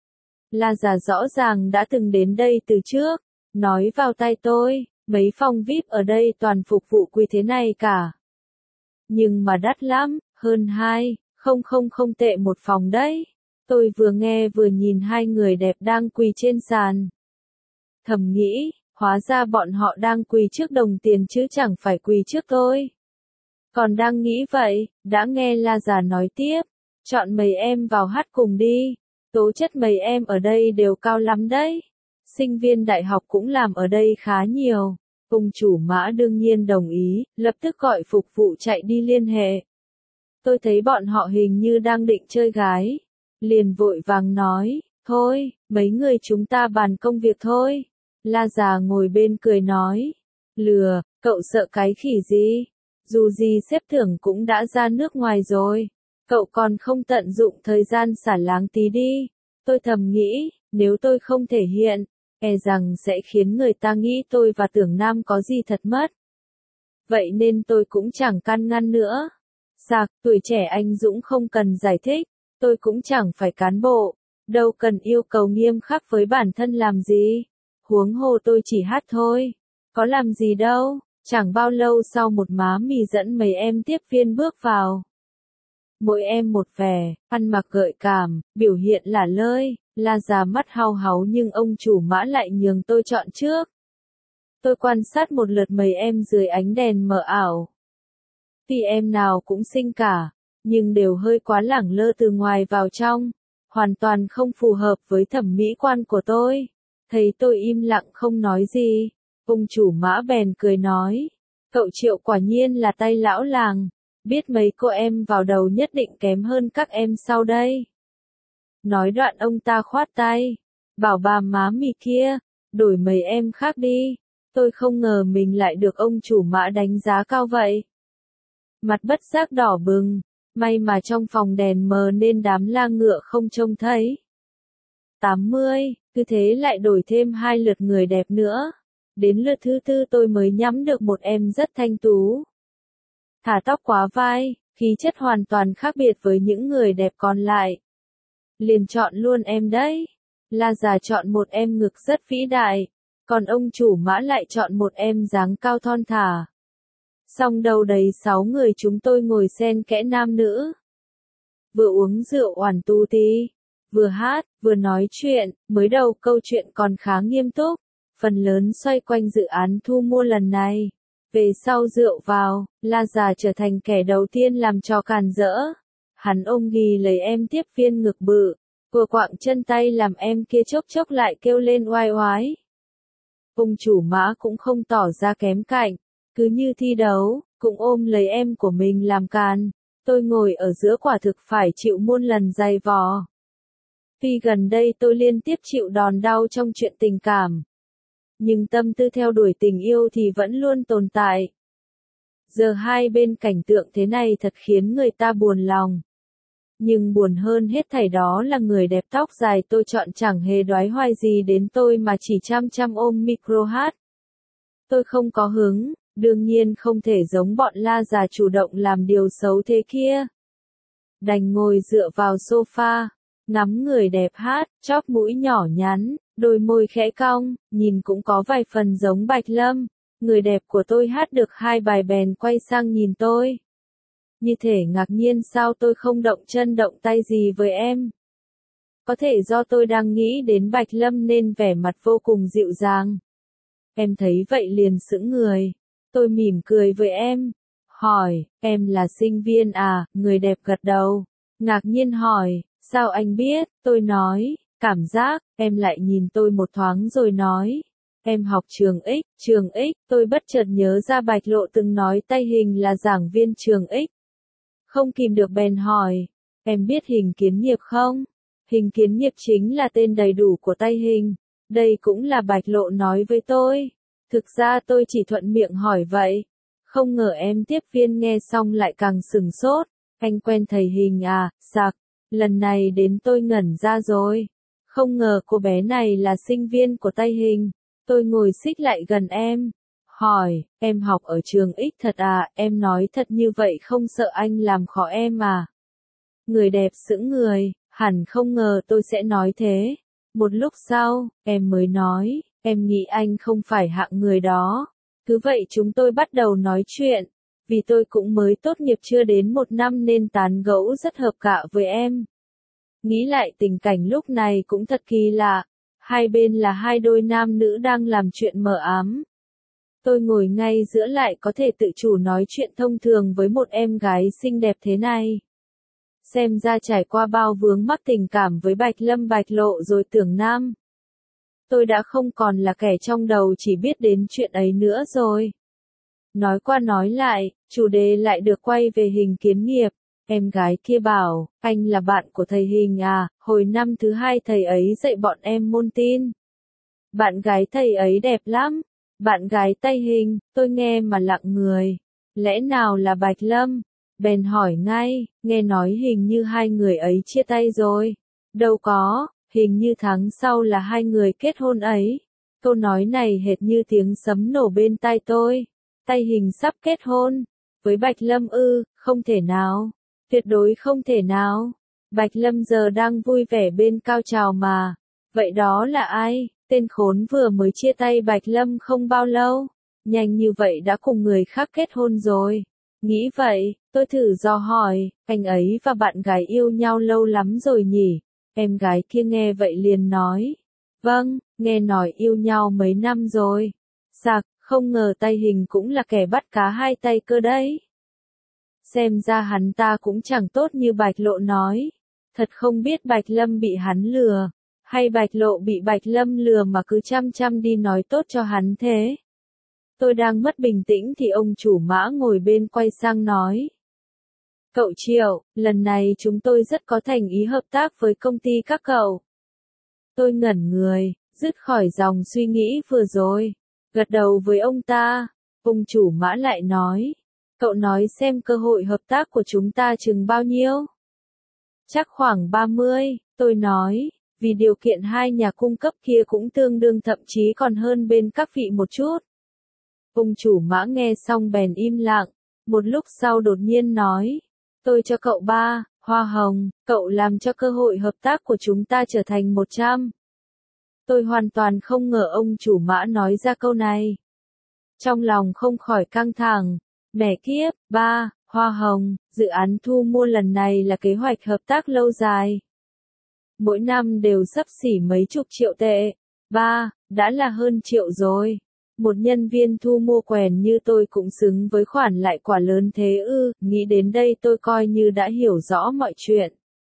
La già rõ ràng đã từng đến đây từ trước, nói vào tai tôi, mấy phòng vi ai pi ở đây toàn phục vụ quỳ thế này cả. Nhưng mà đắt lắm, hơn hai, không không không tệ một phòng đấy. Tôi vừa nghe vừa nhìn hai người đẹp đang quỳ trên sàn. Thầm nghĩ, hóa ra bọn họ đang quỳ trước đồng tiền chứ chẳng phải quỳ trước tôi. Còn đang nghĩ vậy, đã nghe La già nói tiếp, chọn mấy em vào hát cùng đi, tố chất mấy em ở đây đều cao lắm đấy. Sinh viên đại học cũng làm ở đây khá nhiều. Ông chủ Mã đương nhiên đồng ý, lập tức gọi phục vụ chạy đi liên hệ. Tôi thấy bọn họ hình như đang định chơi gái, liền vội vàng nói, thôi, mấy người chúng ta bàn công việc thôi. La già ngồi bên cười nói, lừa, cậu sợ cái khỉ gì? Dù gì xếp thưởng cũng đã ra nước ngoài rồi, cậu còn không tận dụng thời gian xả láng tí đi. Tôi thầm nghĩ, nếu tôi không thể hiện, e rằng sẽ khiến người ta nghĩ tôi và Tưởng Nam có gì thật mất. Vậy nên tôi cũng chẳng can ngăn nữa. Sạc, tuổi trẻ anh Dũng không cần giải thích, tôi cũng chẳng phải cán bộ, đâu cần yêu cầu nghiêm khắc với bản thân làm gì. Huống hồ tôi chỉ hát thôi, có làm gì đâu. Chẳng bao lâu sau một má mì dẫn mấy em tiếp viên bước vào. Mỗi em một vẻ, ăn mặc gợi cảm, biểu hiện lả lơi, La già mắt hao háu nhưng ông chủ Mã lại nhường tôi chọn trước. Tôi quan sát một lượt mấy em dưới ánh đèn mờ ảo. Tuy em nào cũng xinh cả, nhưng đều hơi quá lẳng lơ từ ngoài vào trong, hoàn toàn không phù hợp với thẩm mỹ quan của tôi. Thấy tôi im lặng không nói gì, ông chủ Mã bèn cười nói, cậu Triệu quả nhiên là tay lão làng, biết mấy cô em vào đầu nhất định kém hơn các em sau đây. Nói đoạn ông ta khoát tay, bảo bà má mì kia, đổi mấy em khác đi. Tôi không ngờ mình lại được ông chủ Mã đánh giá cao vậy. Mặt bất giác đỏ bừng, may mà trong phòng đèn mờ nên đám la ngựa không trông thấy. tám mươi, cứ thế lại đổi thêm hai lượt người đẹp nữa. Đến lượt thứ tư tôi mới nhắm được một em rất thanh tú. Thả tóc quá vai, khí chất hoàn toàn khác biệt với những người đẹp còn lại. Liền chọn luôn em đấy. La già chọn một em ngực rất vĩ đại, còn ông chủ Mã lại chọn một em dáng cao thon thả. Xong đâu đấy sáu người chúng tôi ngồi xen kẽ nam nữ. Vừa uống rượu oản tu tí, vừa hát, vừa nói chuyện, mới đầu câu chuyện còn khá nghiêm túc, phần lớn xoay quanh dự án thu mua lần này. Về sau rượu vào, La già trở thành kẻ đầu tiên làm trò càn rỡ. Hắn ôm ghì lấy em tiếp viên ngực bự, vừa quạng chân tay làm em kia chốc chốc lại kêu lên oai oái. Ông chủ Mã cũng không tỏ ra kém cạnh, cứ như thi đấu, cũng ôm lấy em của mình làm càn. Tôi ngồi ở giữa quả thực phải chịu muôn lần dày vò. Tuy gần đây tôi liên tiếp chịu đòn đau trong chuyện tình cảm, nhưng tâm tư theo đuổi tình yêu thì vẫn luôn tồn tại. Giờ hai bên cảnh tượng thế này thật khiến người ta buồn lòng. Nhưng buồn hơn hết thảy đó là người đẹp tóc dài tôi chọn chẳng hề đoái hoài gì đến tôi mà chỉ chăm chăm ôm micro hát. Tôi không có hứng, đương nhiên không thể giống bọn la già chủ động làm điều xấu thế kia. Đành ngồi dựa vào sofa, ngắm người đẹp hát, chóp mũi nhỏ nhắn, đôi môi khẽ cong, nhìn cũng có vài phần giống Bạch Lâm. Người đẹp của tôi hát được hai bài bèn quay sang nhìn tôi. Như thể ngạc nhiên sao tôi không động chân động tay gì với em. Có thể do tôi đang nghĩ đến Bạch Lâm nên vẻ mặt vô cùng dịu dàng. Em thấy vậy liền sững người. Tôi mỉm cười với em. Hỏi, em là sinh viên à? Người đẹp gật đầu. Ngạc nhiên hỏi, sao anh biết? Tôi nói, cảm giác. Em lại nhìn tôi một thoáng rồi nói, em học trường X. Trường X, tôi bất chợt nhớ ra Bạch Lộ từng nói Tay Hình là giảng viên trường X. Không kìm được bèn hỏi, em biết Hình Kiến Nghiệp không? Hình Kiến Nghiệp chính là tên đầy đủ của Tay Hình. Đây cũng là Bạch Lộ nói với tôi. Thực ra tôi chỉ thuận miệng hỏi vậy. Không ngờ em tiếp viên nghe xong lại càng sửng sốt. Anh quen thầy Hình à? Sặc. Lần này đến tôi ngẩn ra rồi. Không ngờ cô bé này là sinh viên của Tay Hình. Tôi ngồi xích lại gần em. Hỏi, em học ở trường X thật à? Em nói thật như vậy không sợ anh làm khó em à? Người đẹp sững người, hẳn không ngờ tôi sẽ nói thế. Một lúc sau, em mới nói, em nghĩ anh không phải hạng người đó. Cứ vậy chúng tôi bắt đầu nói chuyện. Vì tôi cũng mới tốt nghiệp chưa đến một năm nên tán gẫu rất hợp cạ với em. Nghĩ lại tình cảnh lúc này cũng thật kỳ lạ. Hai bên là hai đôi nam nữ đang làm chuyện mờ ám. Tôi ngồi ngay giữa lại có thể tự chủ nói chuyện thông thường với một em gái xinh đẹp thế này. Xem ra trải qua bao vướng mắc tình cảm với Bạch Lâm Bạch Lộ rồi Tưởng Nam. Tôi đã không còn là kẻ trong đầu chỉ biết đến chuyện ấy nữa rồi. Nói qua nói lại, chủ đề lại được quay về Hình Kiến Nghiệp. Em gái kia bảo, anh là bạn của thầy Hình à? Hồi năm thứ hai thầy ấy dạy bọn em môn tin. Bạn gái thầy ấy đẹp lắm. Bạn gái Tay Hình, tôi nghe mà lặng người. Lẽ nào là Bạch Lâm? Bèn hỏi ngay, nghe nói hình như hai người ấy chia tay rồi. Đâu có, hình như tháng sau là hai người kết hôn ấy. Câu nói này hệt như tiếng sấm nổ bên tai tôi. Tay Hình sắp kết hôn. Với Bạch Lâm ư? Không thể nào. Tuyệt đối không thể nào. Bạch Lâm giờ đang vui vẻ bên cao trào mà. Vậy đó là ai? Tên khốn vừa mới chia tay Bạch Lâm không bao lâu. Nhanh như vậy đã cùng người khác kết hôn rồi. Nghĩ vậy, tôi thử dò hỏi, anh ấy và bạn gái yêu nhau lâu lắm rồi nhỉ? Em gái kia nghe vậy liền nói. Vâng, nghe nói yêu nhau mấy năm rồi. Sặc, không ngờ Tay Hình cũng là kẻ bắt cá hai tay cơ đấy. Xem ra hắn ta cũng chẳng tốt như Bạch Lộ nói. Thật không biết Bạch Lâm bị hắn lừa. Hay Bạch Lộ bị Bạch Lâm lừa mà cứ chăm chăm đi nói tốt cho hắn thế. Tôi đang mất bình tĩnh thì ông chủ Mã ngồi bên quay sang nói. Cậu Triệu, lần này chúng tôi rất có thành ý hợp tác với công ty các cậu. Tôi ngẩn người, dứt khỏi dòng suy nghĩ vừa rồi. Gật đầu với ông ta, ông chủ Mã lại nói. Cậu nói xem cơ hội hợp tác của chúng ta chừng bao nhiêu? Chắc khoảng ba mươi, tôi nói. Vì điều kiện hai nhà cung cấp kia cũng tương đương thậm chí còn hơn bên các vị một chút. Ông chủ Mã nghe xong bèn im lặng, một lúc sau đột nhiên nói, tôi cho cậu ba, hoa hồng, cậu làm cho cơ hội hợp tác của chúng ta trở thành một trăm. Tôi hoàn toàn không ngờ ông chủ Mã nói ra câu này. Trong lòng không khỏi căng thẳng, mẹ kiếp, ba, hoa hồng, dự án thu mua lần này là kế hoạch hợp tác lâu dài. Mỗi năm đều xấp xỉ mấy chục triệu tệ. Ba, đã là hơn triệu rồi. Một nhân viên thu mua quèn như tôi cũng xứng với khoản lại quả lớn thế ư, nghĩ đến đây tôi coi như đã hiểu rõ mọi chuyện.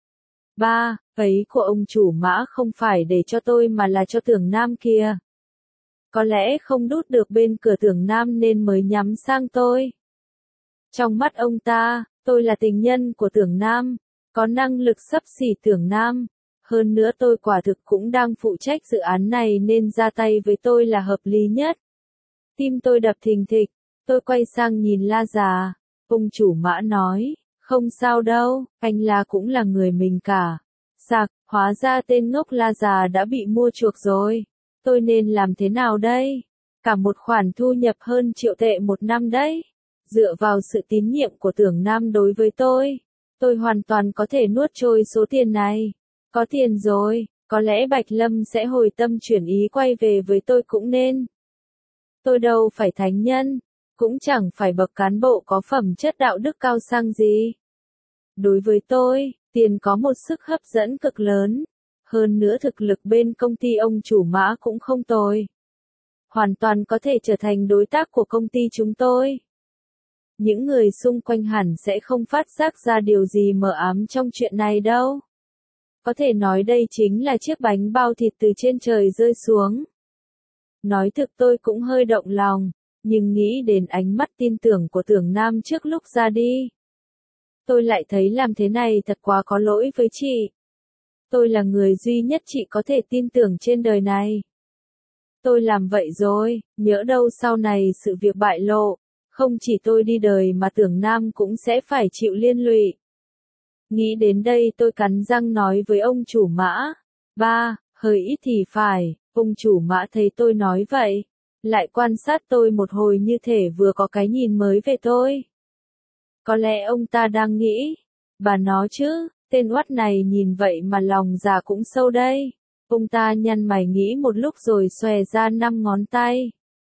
Ba, ấy của ông chủ Mã không phải để cho tôi mà là cho Tưởng Nam kia. Có lẽ không đút được bên cửa Tưởng Nam nên mới nhắm sang tôi. Trong mắt ông ta, tôi là tình nhân của Tưởng Nam, có năng lực xấp xỉ Tưởng Nam. Hơn nữa tôi quả thực cũng đang phụ trách dự án này nên ra tay với tôi là hợp lý nhất. Tim tôi đập thình thịch, tôi quay sang nhìn La già. Ông chủ Mã nói, không sao đâu, anh La cũng là người mình cả. Sạc, hóa ra tên ngốc La già đã bị mua chuộc rồi. Tôi nên làm thế nào đây? Cả một khoản thu nhập hơn triệu tệ một năm đấy. Dựa vào sự tín nhiệm của Tưởng Nam đối với tôi, tôi hoàn toàn có thể nuốt trôi số tiền này. Có tiền rồi, có lẽ Bạch Lâm sẽ hồi tâm chuyển ý quay về với tôi cũng nên. Tôi đâu phải thánh nhân, cũng chẳng phải bậc cán bộ có phẩm chất đạo đức cao sang gì. Đối với tôi, tiền có một sức hấp dẫn cực lớn. Hơn nữa thực lực bên công ty ông chủ Mã cũng không tồi. Hoàn toàn có thể trở thành đối tác của công ty chúng tôi. Những người xung quanh hẳn sẽ không phát giác ra điều gì mờ ám trong chuyện này đâu. Có thể nói đây chính là chiếc bánh bao thịt từ trên trời rơi xuống. Nói thực tôi cũng hơi động lòng, nhưng nghĩ đến ánh mắt tin tưởng của Tưởng Nam trước lúc ra đi. Tôi lại thấy làm thế này thật quá có lỗi với chị. Tôi là người duy nhất chị có thể tin tưởng trên đời này. Tôi làm vậy rồi, nhỡ đâu sau này sự việc bại lộ, không chỉ tôi đi đời mà Tưởng Nam cũng sẽ phải chịu liên lụy. Nghĩ đến đây tôi cắn răng nói với ông chủ Mã. Ba, hơi ít thì phải, ông chủ Mã thấy tôi nói vậy. Lại quan sát tôi một hồi như thể vừa có cái nhìn mới về tôi. Có lẽ ông ta đang nghĩ. Bà nói chứ, tên oắt này nhìn vậy mà lòng già cũng sâu đây. Ông ta nhăn mày nghĩ một lúc rồi xòe ra năm ngón tay.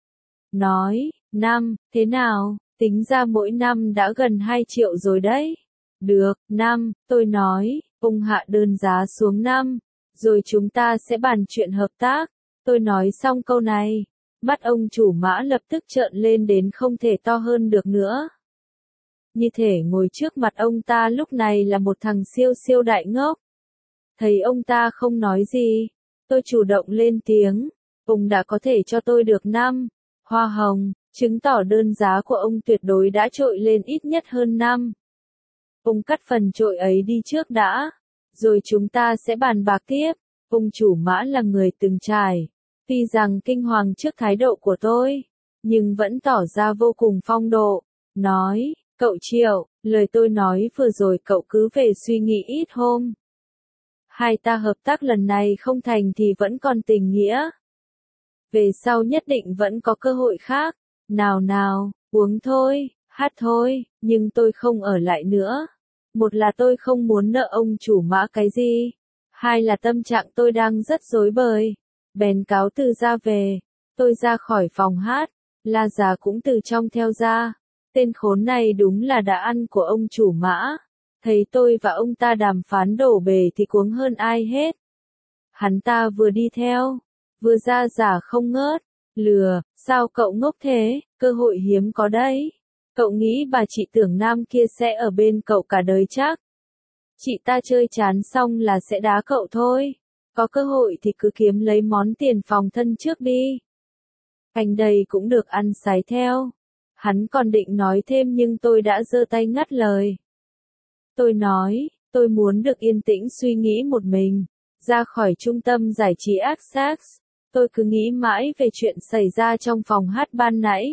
Nói, năm, thế nào, tính ra mỗi năm đã gần hai triệu rồi đấy. Được, năm, tôi nói, ông hạ đơn giá xuống năm, rồi chúng ta sẽ bàn chuyện hợp tác. Tôi nói xong câu này, mắt ông chủ Mã lập tức trợn lên đến không thể to hơn được nữa. Như thể ngồi trước mặt ông ta lúc này là một thằng siêu siêu đại ngốc. Thấy ông ta không nói gì, tôi chủ động lên tiếng, ông đã có thể cho tôi được năm hoa hồng, chứng tỏ đơn giá của ông tuyệt đối đã trội lên ít nhất hơn năm. Ông cắt phần trội ấy đi trước đã, rồi chúng ta sẽ bàn bạc tiếp. Ông chủ Mã là người từng trải, tuy rằng kinh hoàng trước thái độ của tôi, nhưng vẫn tỏ ra vô cùng phong độ, nói, cậu Triệu, lời tôi nói vừa rồi cậu cứ về suy nghĩ ít hôm. Hai ta hợp tác lần này không thành thì vẫn còn tình nghĩa. Về sau nhất định vẫn có cơ hội khác. Nào nào, uống thôi, hát thôi, nhưng tôi không ở lại nữa. Một là tôi không muốn nợ ông chủ Mã cái gì. Hai là tâm trạng tôi đang rất rối bời. Bèn cáo từ ra về. Tôi ra khỏi phòng hát. La già cũng từ trong theo ra. Tên khốn này đúng là đã ăn của ông chủ Mã. Thấy tôi và ông ta đàm phán đổ bể thì cuống hơn ai hết. Hắn ta vừa đi theo, vừa ra giả không ngớt. Lừa, sao cậu ngốc thế, cơ hội hiếm có đấy. Cậu nghĩ bà chị Tưởng Nam kia sẽ ở bên cậu cả đời chắc. Chị ta chơi chán xong là sẽ đá cậu thôi. Có cơ hội thì cứ kiếm lấy món tiền phòng thân trước đi. Anh đây cũng được ăn sái theo. Hắn còn định nói thêm nhưng tôi đã giơ tay ngắt lời. Tôi nói, tôi muốn được yên tĩnh suy nghĩ một mình, ra khỏi trung tâm giải trí Access. Tôi cứ nghĩ mãi về chuyện xảy ra trong phòng hát ban nãy.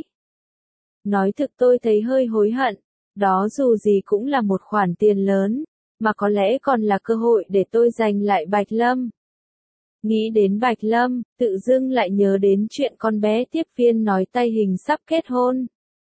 Nói thực tôi thấy hơi hối hận, đó dù gì cũng là một khoản tiền lớn, mà có lẽ còn là cơ hội để tôi giành lại Bạch Lâm. Nghĩ đến Bạch Lâm, tự dưng lại nhớ đến chuyện con bé tiếp viên nói tay hình sắp kết hôn.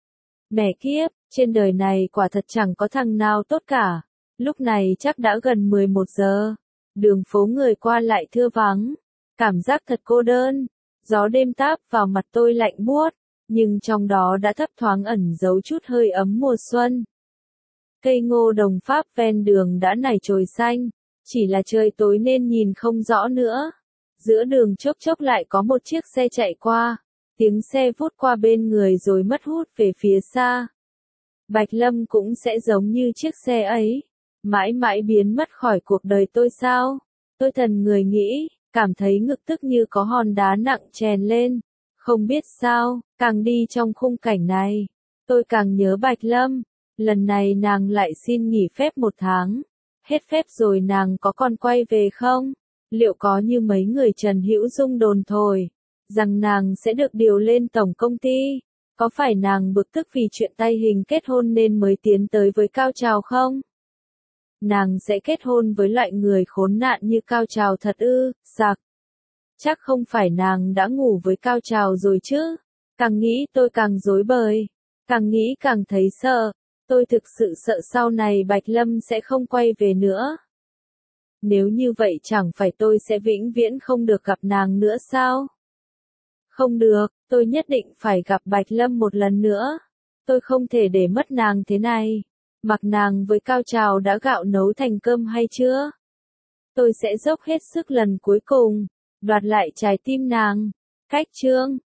Mẹ kiếp, trên đời này quả thật chẳng có thằng nào tốt cả. Lúc này chắc đã gần mười một giờ. Đường phố người qua lại thưa vắng. Cảm giác thật cô đơn. Gió đêm táp vào mặt tôi lạnh buốt, nhưng trong đó đã thấp thoáng ẩn giấu chút hơi ấm mùa xuân. Cây ngô đồng Pháp ven đường đã nảy chồi xanh, chỉ là trời tối nên nhìn không rõ nữa. Giữa đường chốc chốc lại có một chiếc xe chạy qua, tiếng xe vút qua bên người rồi mất hút về phía xa. Bạch Lâm cũng sẽ giống như chiếc xe ấy, mãi mãi biến mất khỏi cuộc đời tôi sao? Tôi thần người nghĩ, cảm thấy ngực tức như có hòn đá nặng chèn lên. Không biết sao, càng đi trong khung cảnh này, tôi càng nhớ Bạch Lâm. Lần này nàng lại xin nghỉ phép một tháng. Hết phép rồi nàng có còn quay về không? Liệu có như mấy người Trần Hữu Dung đồn thổi, rằng nàng sẽ được điều lên tổng công ty? Có phải nàng bực tức vì chuyện tay hình kết hôn nên mới tiến tới với Cao Trào không? Nàng sẽ kết hôn với loại người khốn nạn như Cao Trào thật ư? Sặc. Chắc không phải nàng đã ngủ với Cao Trào rồi chứ? Càng nghĩ tôi càng rối bời. Càng nghĩ càng thấy sợ. Tôi thực sự sợ sau này Bạch Lâm sẽ không quay về nữa. Nếu như vậy chẳng phải tôi sẽ vĩnh viễn không được gặp nàng nữa sao? Không được, tôi nhất định phải gặp Bạch Lâm một lần nữa. Tôi không thể để mất nàng thế này. Mặc nàng với Cao Trào đã gạo nấu thành cơm hay chưa? Tôi sẽ dốc hết sức lần cuối cùng, đoạt lại trái tim nàng. Cách chương